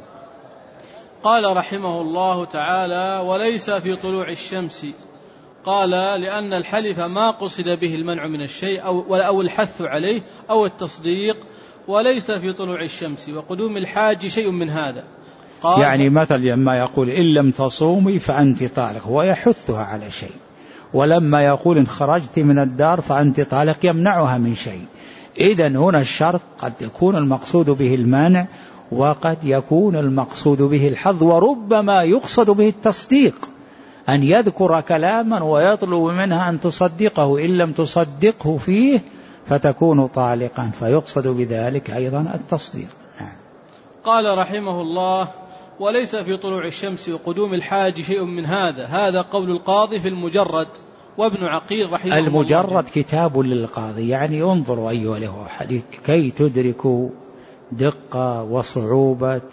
قال رحمه الله تعالى: وليس في طلوع الشمس. قال لأن الحلف ما قصد به المنع من الشيء أو الحث عليه أو التصديق، وليس في طلوع الشمس وقدوم الحاج شيء من هذا. قال يعني مثل لما يقول إن لم تصومي فأنت طالق ويحثها على شيء، ولما يقول إن خرجت من الدار فأنت طالق يمنعها من شيء. إذن هنا الشرط قد يكون المقصود به المانع، وقد يكون المقصود به الحظ، وربما يقصد به التصديق، أن يذكر كلاما ويطلب منها أن تصدقه، إن لم تصدقه فيه فتكون طالقا، فيقصد بذلك أيضا التصديق. نعم. قال رحمه الله: وليس في طلوع الشمس وقدوم الحاج شيء من هذا. هذا قول القاضي في المجرد، وابن عقيل رحمه الله. المجرد كتاب للقاضي، يعني انظروا أيها الأخوة كي تدركوا دقة وصعوبة،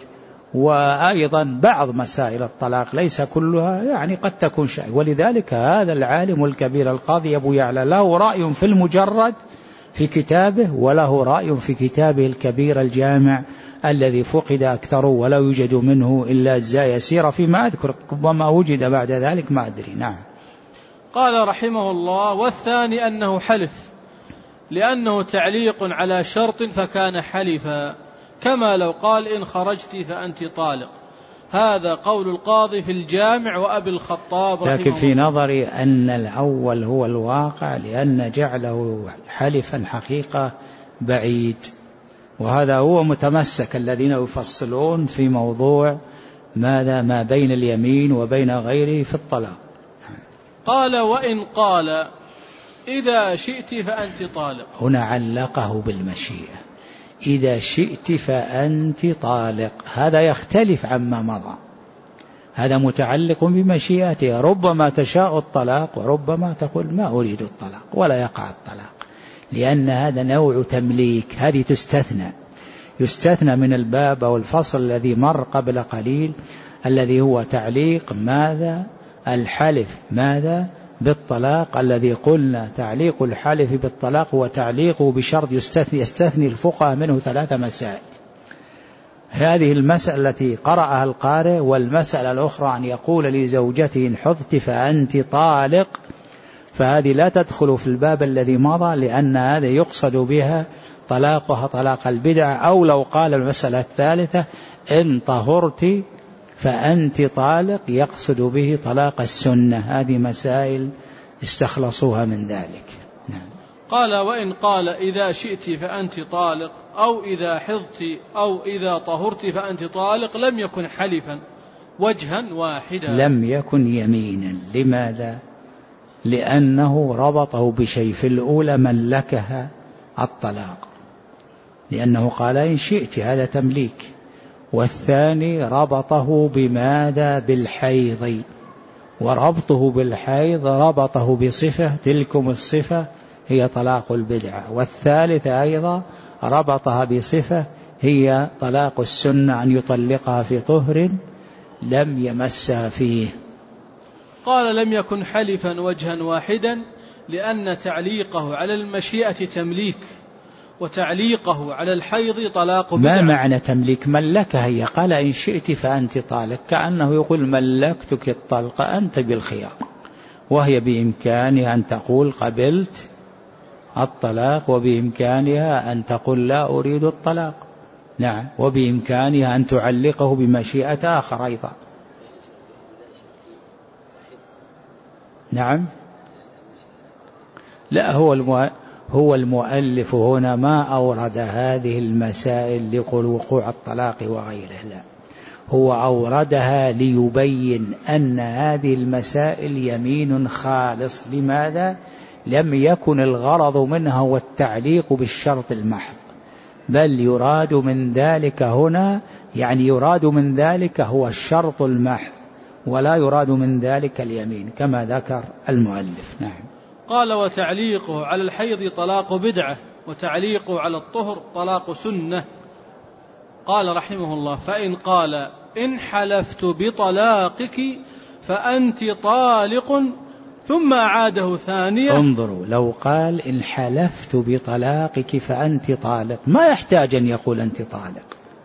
وأيضا بعض مسائل الطلاق ليس كلها يعني قد تكون شيء. ولذلك هذا العالم الكبير القاضي أبو يعلى له رأي في المجرد في كتابه، وله رأي في كتابه الكبير الجامع الذي فقد أكثره ولا يوجد منه إلا أجزاء يسيرة فيما أذكر، ربما وجد بعد ذلك ما أدري. نعم. قال رحمه الله: والثاني أنه حلف، لأنه تعليق على شرط فكان حلفا، كما لو قال إن خرجت فأنت طالق. هذا قول القاضي في الجامع وأبي الخطاب رحمه الله. لكن في نظري أن الأول هو الواقع، لأن جعله حلفا حقيقة بعيد، وهذا هو متمسك الذين يفصلون في موضوع ماذا ما بين اليمين وبين غيره في الطلاق. قال: وإن قال إذا شئت فأنت طالق. هنا علقه بالمشيئة، إذا شئت فأنت طالق، هذا يختلف عما مضى، هذا متعلق بمشيئته، ربما تشاء الطلاق وربما تقول ما أريد الطلاق ولا يقع الطلاق، لأن هذا نوع تمليك، هذه يستثنى من الباب أو الفصل الذي مر قبل قليل، الذي هو تعليق ماذا الحلف ماذا بالطلاق، الذي قلنا تعليق الحلف بالطلاق هو تعليقه بشرط يستثني الفقهاء منه 3 مسائل. هذه المسألة التي قرأها القارئ، والمسألة الأخرى أن يقول لزوجته إن حضت فأنت طالق، فهذه لا تدخل في الباب الذي مضى، لأن هذا يقصد بها طلاقها طلاق البدع، أو لو قال المسألة الثالثة إن طهرت فأنت طالق يقصد به طلاق السنة. هذه مسائل استخلصوها من ذلك. نعم. قال: وإن قال إذا شئت فأنت طالق أو إذا حضت أو إذا طهرت فأنت طالق لم يكن حلفا وجها واحدا، لم يكن يمينا. لماذا؟ لأنه ربطه بشيء، في الأولى ملكها الطلاق لأنه قال إن شئت، هذا تمليك، والثاني ربطه بماذا بالحيض، وربطه بالحيض ربطه بصفة، تلكم الصفة هي طلاق البدعة، والثالثة أيضا ربطها بصفة هي طلاق السنة، أن يطلقها في طهر لم يمسها فيه. قال: لم يكن حلفا وجها واحدا، لأن تعليقه على المشيئة تمليك، وتعليقه على الحيض طلاق بدعة. ما معنى تمليك؟ ملكها هي، قال إن شئت فأنت طالق، كأنه يقول ملكتك الطلقة أنت بالخيار، وهي بإمكانها أن تقول قبلت الطلاق، وبإمكانها أن تقول لا أريد الطلاق. نعم، وبإمكانها أن تعلقه بمشيئة آخر أيضا. نعم، لا، هو المؤلف هنا ما أورد هذه المسائل لقول وقوع الطلاق وغيره، لا، هو أوردها ليبين أن هذه المسائل يمين خالص. لماذا؟ لم يكن الغرض منها هو التعليق بالشرط المحض، بل يراد من ذلك هنا، يعني يراد من ذلك هو الشرط المحض، ولا يراد من ذلك اليمين كما ذكر المؤلف. نعم. قال وتعليقه على الحيض طلاق بدعة، وتعليقه على الطهر طلاق سنة. قال رحمه الله فإن قال إن حلفت بطلاقك فأنت طالق ثم أعاده ثانية. انظروا، لو قال إن حلفت بطلاقك فأنت طالق ما يحتاج أن يقول أنت طالق.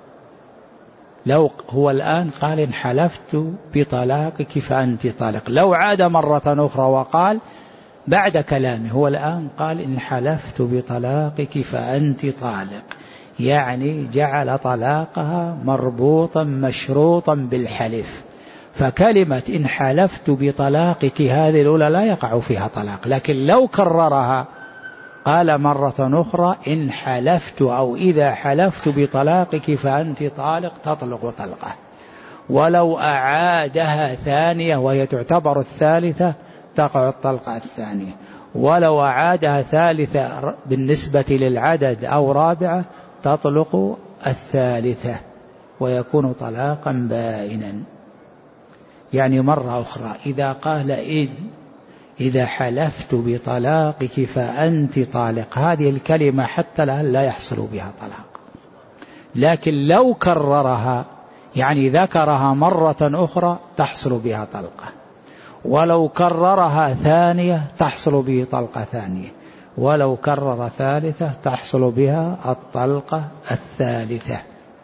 لو هو الآن قال إن حلفت بطلاقك فأنت طالق، لو عاد مرة أخرى وقال بعد كلامه، هو الآن قال إن حلفت بطلاقك فأنت طالق، يعني جعل طلاقها مربوطا مشروطا بالحلف. فكلمة إن حلفت بطلاقك هذه الأولى لا يقع فيها طلاق، لكن لو كررها قال مرة أخرى إن حلفت أو إذا حلفت بطلاقك فأنت طالق تطلق طلقة. ولو أعادها ثانية وهي تعتبر الثالثة تقع الطلقة الثانية، ولو أعادها ثالثة بالنسبة للعدد أو رابعة تطلق الثالثة ويكون طلاقا بائنا. يعني مرة أخرى إذا قال إذا حلفت بطلاقك فأنت طالق، هذه الكلمة حتى الآن لا يحصل بها طلاق، لكن لو كررها يعني ذكرها مرة أخرى تحصل بها طلقة، ولو كررها ثانية تحصل به طلقة ثانية، ولو كرر ثالثة تحصل بها الطلقة الثالثة،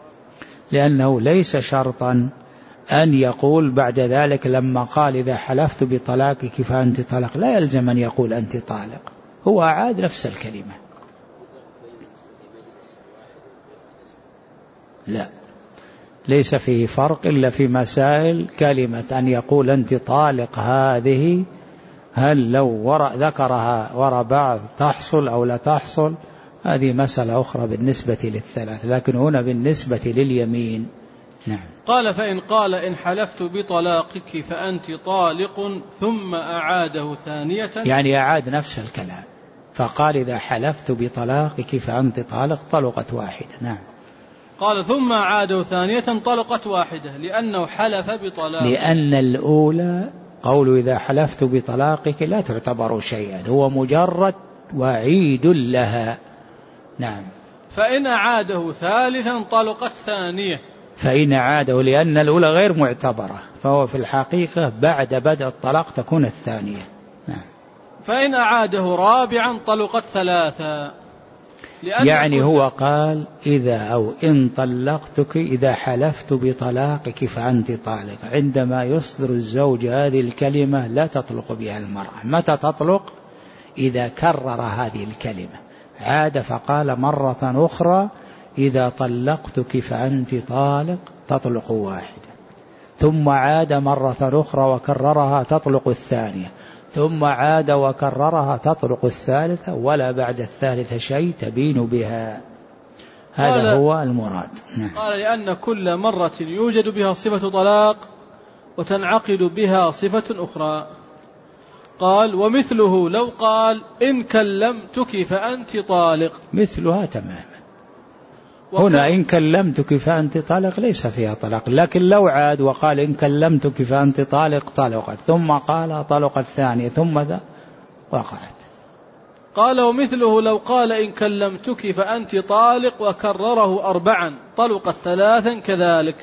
لأنه ليس شرطا أن يقول بعد ذلك لما قال إذا حلفت بطلاقك فأنت طالق لا يلزم أن يقول أنت طالق، هو أعاد نفس الكلمة. لا، ليس فيه فرق إلا في مسائل كلمة أن يقول أنت طالق، هذه هل لو ذكرها وراء بعض تحصل أو لا تحصل، هذه مسألة أخرى بالنسبة للثلاث، لكن هنا بالنسبة لليمين. نعم. قال فإن قال إن حلفت بطلاقك فأنت طالق ثم أعاده ثانية، يعني أعاد نفس الكلام، فقال إذا حلفت بطلاقك فأنت طالق طلقت واحدة. نعم. قال ثم أعاده ثانية طلقت واحدة لأنه حلف بطلاق، لأن الأولى قول إذا حلفت بطلاقك لا تعتبر شيئا، هو مجرد وعيد لها. نعم. فإن أعاده ثالثا طلقت ثانية، فإن عاده لأن الأولى غير معتبرة، فهو في الحقيقة بعد بدء الطلاق تكون الثانية. نعم. فإن أعاده رابعا طلقت ثلاثا، يعني هو قال إذا أو إن طلقتك إذا حلفت بطلاقك فأنت طالق، عندما يصدر الزوج هذه الكلمة لا تطلق بها المرأة. متى تطلق؟ إذا كرر هذه الكلمة، عاد فقال مرة أخرى إذا طلقتك فأنت طالق تطلق واحدة، ثم عاد مرة أخرى وكررها تطلق الثانية، ثم عاد وكررها تطلق الثالثة، ولا بعد الثالثة شيء تبين بها. هذا هو المراد. قال لأن كل مرة يوجد بها صفة طلاق وتنعقد بها صفة أخرى. قال ومثله لو قال إن كلمتك فأنت طالق، مثلها تماما. هنا إن كلمتك فأنت طالق ليس فيها طلاق، لكن لو عاد وقال إن كلمتك فأنت طالق طلقت، ثم قال طلق الثانية ثم ذا وقعت. قال ومثله لو قال إن كلمتك فأنت طالق وكرره أربعا طلقت ثلاثا كذلك.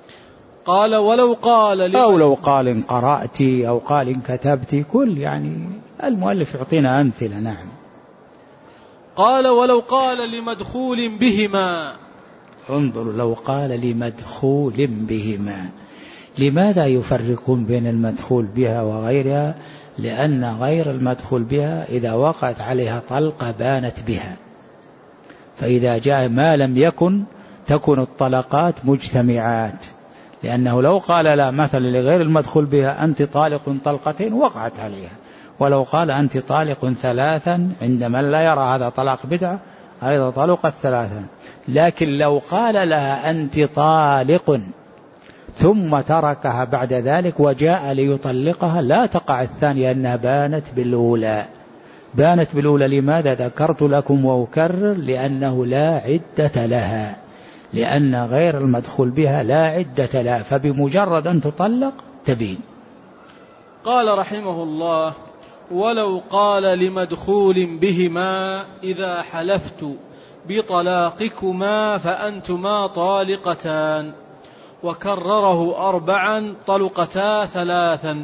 قال ولو قال أو لو قال إن قرأت أو قال إن كتبت، كل يعني المؤلف يعطينا أمثلة. نعم. قال ولو قال لمدخول بهما. انظروا، لو قال لمدخول بهما. لماذا يفرقون بين المدخول بها وغيرها؟ لأن غير المدخول بها إذا وقعت عليها طلقة بانت بها، فإذا جاء ما لم يكن تكون الطلقات مجتمعات. لأنه لو قال لا مثلا لغير المدخول بها أنت طالق طلقتين وقعت عليها، ولو قال أنت طالق ثلاثا عند من لا يرى هذا طلاق بدعة أيضا طلقت ثلاثا. لكن لو قال لها أنت طالق ثم تركها بعد ذلك وجاء ليطلقها لا تقع الثانية، أنها بانت بالأولى. بانت بالأولى. لماذا ذكرت لكم وأكرر؟ لأنه لا عدة لها، لأن غير المدخول بها لا عدة لها، فبمجرد أن تطلق تبين. قال رحمه الله: ولو قال لمدخول بهما إذا حلفت بطلاقكما فأنتما طالقتان، وكرره 4 طلقتا 3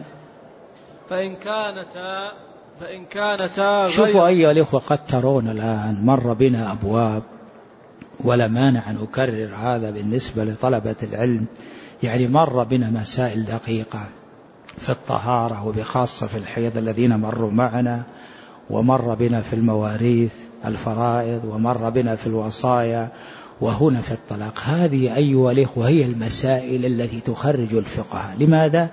فإن كانتا شوفوا أيها الإخوة، قد ترون الآن مر بنا أبواب، ولا مانع أن أكرر هذا بالنسبة لطلبة العلم، يعني مر بنا مسائل دقيقة في الطهارة وبخاصة في الحيض الذين مروا معنا، ومر بنا في المواريث الفرائض، ومر بنا في الوصايا، وهنا في الطلاق. هذه أيها الإخوة هي المسائل التي تخرج الفقه. لماذا؟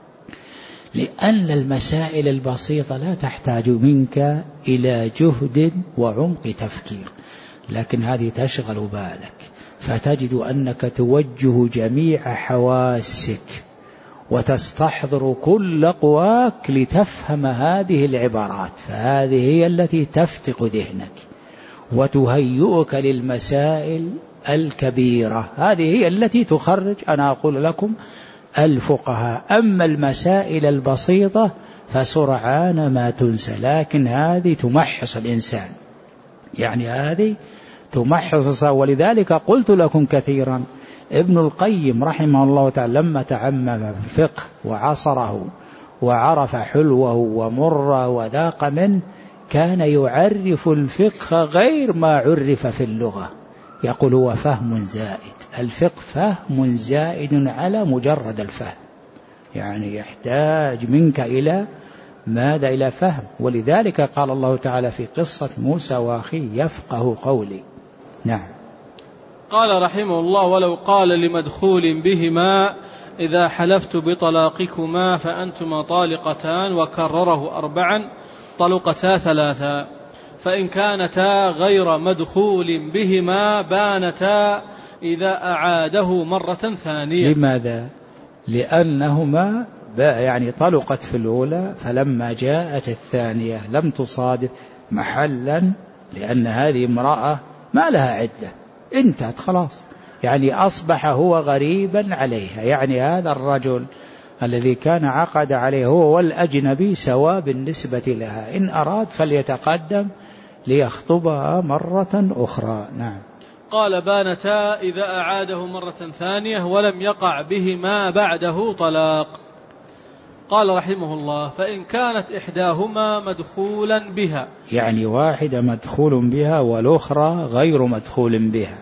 لأن المسائل البسيطة لا تحتاج منك إلى جهد وعمق تفكير، لكن هذه تشغل بالك، فتجد أنك توجه جميع حواسك وتستحضر كل قواك لتفهم هذه العبارات، فهذه هي التي تفتق ذهنك وتهيئك للمسائل الكبيرة. هذه هي التي تخرج، أنا أقول لكم، الفقهاء. أما المسائل البسيطة فسرعان ما تنسى، لكن هذه تمحص الإنسان، يعني هذه تمحص. ولذلك قلت لكم كثيرا، ابن القيم رحمه الله تعالى لما تعمم في الفقه وعصره وعرف حلوه ومره وذاق منه، كان يعرف الفقه غير ما عرف في اللغة. يقول هو فهم زائد، الفقه فهم زائد على مجرد الفهم، يعني يحتاج منك إلى ماذا؟ إلى فهم. ولذلك قال الله تعالى في قصة موسى وأخيه: يفقه قولي. نعم. قال رحمه الله: ولو قال لمدخول بهما إذا حلفت بطلاقكما فأنتما طالقتان، وكرره 4 طلقتا 3 فإن كانتا غير مدخول بهما بانتا إذا أعاده مرة ثانية. لماذا؟ لأنهما يعني طلقت في الأولى، فلما جاءت الثانية لم تصادف محلا، لأن هذه امرأة ما لها عدة، انتهت خلاص، يعني أصبح هو غريبا عليها. يعني هذا الرجل الذي كان عقد عليه هو والأجنبي سواء بالنسبة لها، إن أراد فليتقدم ليخطبها مرة أخرى. نعم. قال: بانتا إذا أعاده مرة ثانية ولم يقع بهما بعده طلاق. قال رحمه الله: فإن كانت إحداهما مدخولا بها، يعني واحدة مدخول بها والأخرى غير مدخول بها،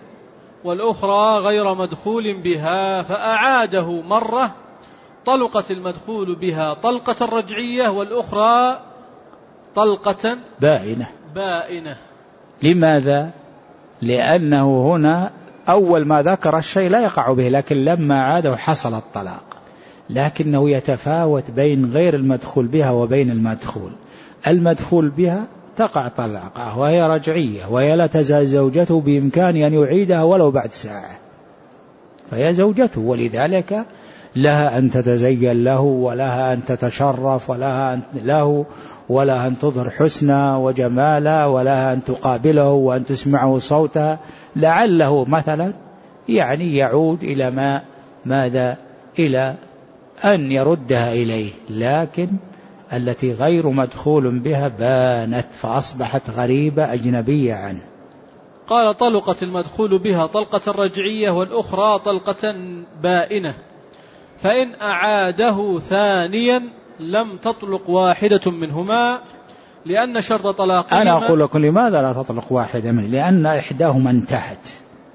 فأعاده مرة، طلقت المدخول بها طلقة رجعية والأخرى طلقة بائنة. لماذا؟ لأنه هنا أول ما ذكر الشيء لا يقع به، لكن لما عاده حصل الطلاق، لكنه يتفاوت بين غير المدخول بها وبين المدخول. المدخول بها تقع طلقة وهي رجعية، وهي لا تزال زوجته بإمكان أن يعيدها ولو بعد ساعة، فهي زوجته، ولذلك لها أن تتزين له، ولها أن تتشرف، ولها أن تظهر حسنها وجمالها، ولها أن تقابله وأن تسمعه صوتها، لعله مثلا يعني يعود إلى ماذا؟ إلى أن يردها إليه. لكن التي غير مدخول بها بانت، فأصبحت غريبة أجنبية عنه. قال: طلقت المدخول بها طلقة رجعية والأخرى طلقة بائنة، فإن أعاده ثانيا لم تطلق واحدة منهما لأن شرط طلاقهما. أنا أقول لكم لماذا لا تطلق واحدة منه؟ لأن إحداهما انتهت،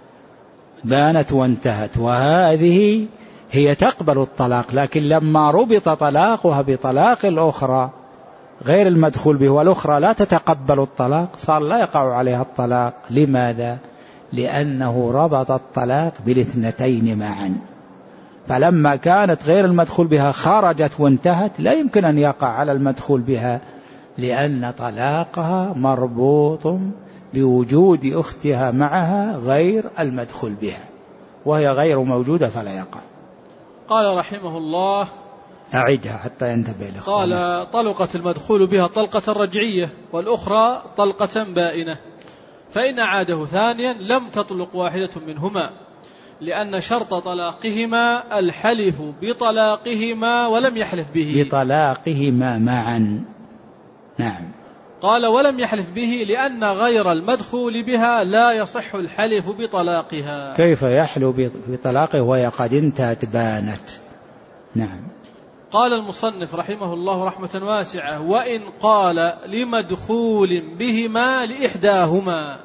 بانت وانتهت، وهذه هي تقبل الطلاق، لكن لما ربط طلاقها بطلاق الأخرى غير المدخول به والأخرى لا تتقبل الطلاق صار لا يقع عليها الطلاق. لماذا؟ لأنه ربط الطلاق بالاثنتين معا، فلما كانت غير المدخول بها خرجت وانتهت لا يمكن أن يقع على المدخول بها، لأن طلاقها مربوط بوجود أختها معها غير المدخول بها، وهي غير موجودة فلا يقع. قال رحمه الله: أعيدها حتى ينتبه الإخوان. قال: طلقت المدخول بها طلقة رجعية والأخرى طلقة بائنة، فإن عاده ثانيا لم تطلق واحدة منهما، لأن شرط طلاقهما الحلف بطلاقهما ولم يحلف به. بطلاقهما معا. نعم. قال: ولم يحلف به لأن غير المدخول بها لا يصح الحلف بطلاقها. كيف يحلف بطلاقه وهي قد انتهت بانت؟ نعم. قال المصنف رحمه الله رحمة واسعة: وإن قال لمدخول بهما لإحداهما: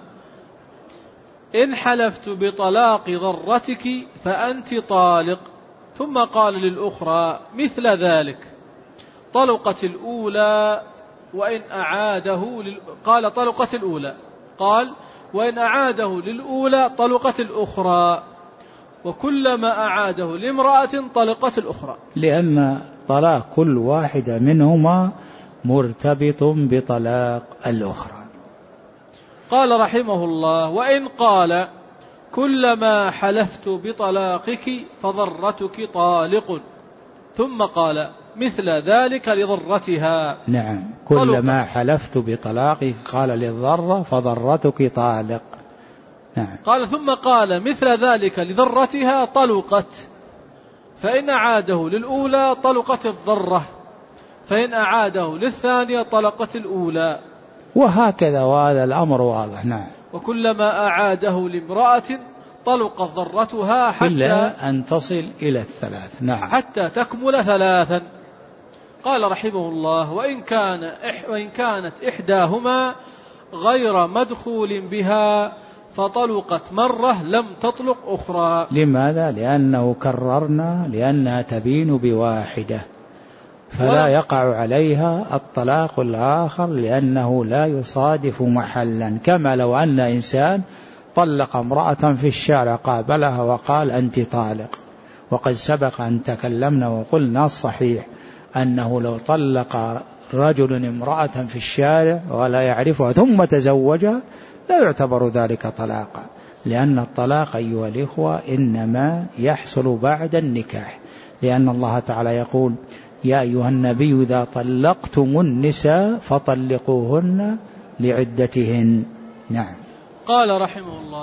إن حلفت بطلاق ضرتك فأنت طالق، ثم قال للأخرى مثل ذلك، طلقت الأولى وإن أعاده قال طلقت الأولى، قال: وإن أعاده للأولى طلقت الأخرى، وكلما أعاده لامرأة طلقت الأخرى، لأن طلاق كل واحدة منهما مرتبط بطلاق الأخرى. قال رحمه الله: وإن قال كلما حلفت بطلاقك فضرتك طالق، ثم قال مثل ذلك لضرتها. نعم. كلما حلفت بطلاقك قال للضرة فضرتك طالق. نعم. قال: ثم قال مثل ذلك لضرتها طلقت، فإن أعاده للأولى طلقت الضرة، فإن أعاده للثانية طلقت الأولى، وهكذا، وهذا الأمر واضح. نعم. وكلما أعاده لامرأة طلقت ضرتها حتى إلا أن تصل إلى الثلاث. نعم. حتى تكمل ثلاثا. قال رحمه الله: وإن كانت إحداهما غير مدخول بها فطلقت مرة لم تطلق أخرى. لماذا؟ لأنه كررنا لأنها تبين بواحدة، فلا يقع عليها الطلاق الآخر لأنه لا يصادف محلا، كما لو أن إنسان طلق امرأة في الشارع قابلها وقال أنت طالق، وقد سبق أن تكلمنا وقلنا الصحيح أنه لو طلق رجل امرأة في الشارع ولا يعرفها ثم تزوجها لا يعتبر ذلك طلاقا، لأن الطلاق أيها الإخوة إنما يحصل بعد النكاح، لأن الله تعالى يقول: يا أيها النبي إذا طلقتم النساء فطلقوهن لعدتهن. نعم. قال رحمه الله: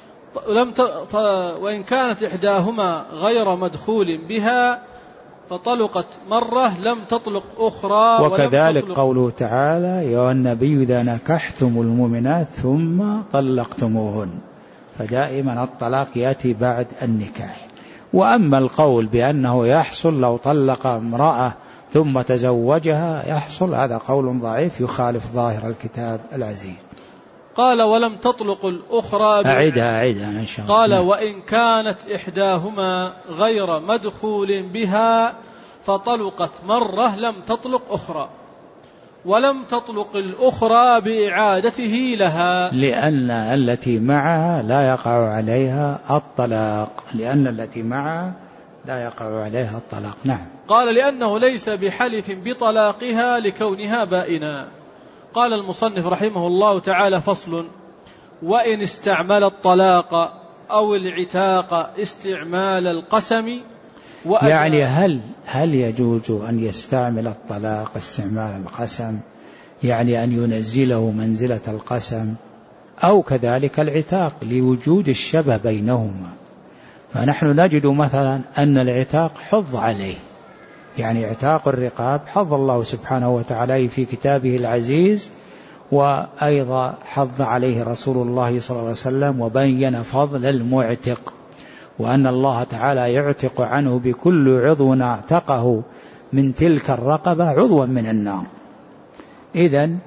وإن كانت إحداهما غير مدخول بها فطلقت مرة لم تطلق أخرى. وكذلك قوله تعالى: يا أيها النبي إذا نكحتم المؤمنات ثم طلقتموهن، فدائما الطلاق يأتي بعد النكاح. وأما القول بأنه يحصل لو طلق امرأة ثم تزوجها يحصل، هذا قول ضعيف يخالف ظاهر الكتاب العزيز. قال: ولم تطلق الأخرى. أعيدها إن شاء الله. قال: وإن كانت إحداهما غير مدخول بها فطلقت مرة لم تطلق أخرى، ولم تطلق الأخرى بإعادته لها، لأن التي معها لا يقع عليها الطلاق، لأن التي معها لا يقع عليها الطلاق. نعم. قال: لأنه ليس بحلف بطلاقها لكونها بائنا. قال المصنف رحمه الله تعالى: فصل: وإن استعمل الطلاق أو العتاق استعمال القسم يعني هل يجوز أن يستعمل الطلاق استعمال القسم، يعني أن ينزله منزلة القسم، أو كذلك العتاق لوجود الشبه بينهما؟ فنحن نجد مثلا أن العتاق حظ عليه، يعني اعتاق الرقاب حظ الله سبحانه وتعالى في كتابه العزيز، وأيضا حظ عليه رسول الله صلى الله عليه وسلم، وبين فضل المعتق، وأن الله تعالى يعتق عنه بكل عضو اعتقه من تلك الرقبة عضوا من النار. إذن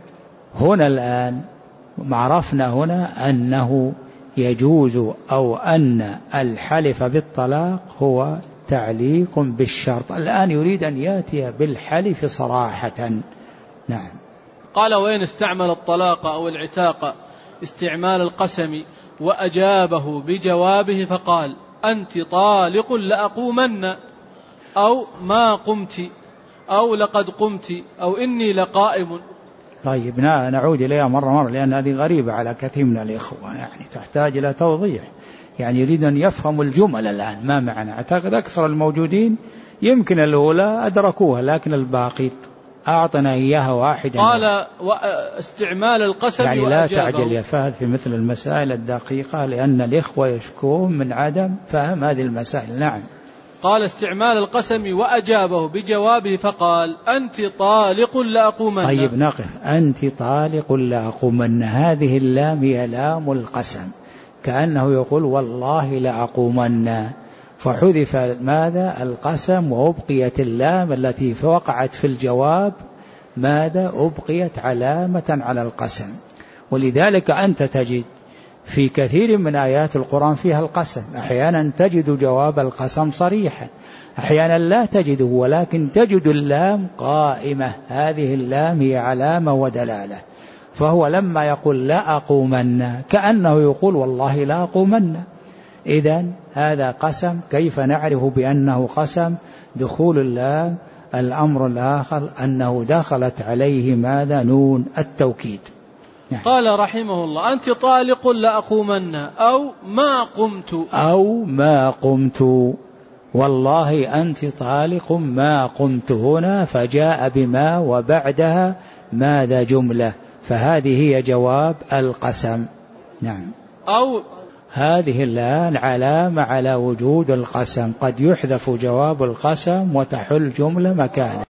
هنا الآن عرفنا هنا أنه يجوز أو أن الحلف بالطلاق هو تعليق بالشرط. الآن يريد أن يأتي بالحلف صراحة. نعم. قال: وإن استعمل الطلاق أو العتاق استعمال القسم وأجابه بجوابه فقال: أنت طالق لأقومن، أو ما قمت، أو لقد قمت، أو إني لقائم. طيب نعود إليها مرة لأن هذه غريبة على كثير من الإخوة، يعني تحتاج إلى توضيح. يعني يريد أن يفهم الجمل الآن ما معنى. أعتقد أكثر الموجودين يمكن الأولى أدركوها، لكن الباقي أعطنا إياها واحدا. قال: استعمال القسم يعني وأجابه. لا تعجل يا فهد في مثل المسائل الدقيقة، لأن الإخوة يشكون من عدم فهم هذه المسائل. نعم. قال: استعمال القسم وأجابه بجوابه فقال: أنت طالق لأقومن. طيب نقف. أنت طالق لأقومن، هذه اللام هي لام القسم، كأنه يقول والله لأقومن، فحذف ماذا؟ القسم، وأبقيت اللام التي وقعت في الجواب ماذا؟ أبقيت علامة على القسم. ولذلك أنت تجد في كثير من آيات القرآن فيها القسم، أحيانا تجد جواب القسم صريحا، أحيانا لا تجده، ولكن تجد اللام قائمة. هذه اللام هي علامة ودلالة. فهو لما يقول لا أقومن كأنه يقول والله لا أقومن. إذن هذا قسم. كيف نعرف بأنه قسم؟ دخول اللام. الأمر الآخر أنه دخلت عليه ماذا؟ نون التوكيد. يعني قال رحمه الله: أنت طالق لأقومن، أو ما قمت، أو ما قمت، والله أنت طالق ما قمت. هنا فجاء بما وبعدها ماذا؟ جملة، فهذه هي جواب القسم. نعم. أو هذه الآن علامة على وجود القسم، قد يحذف جواب القسم وتحل جملة مكانه.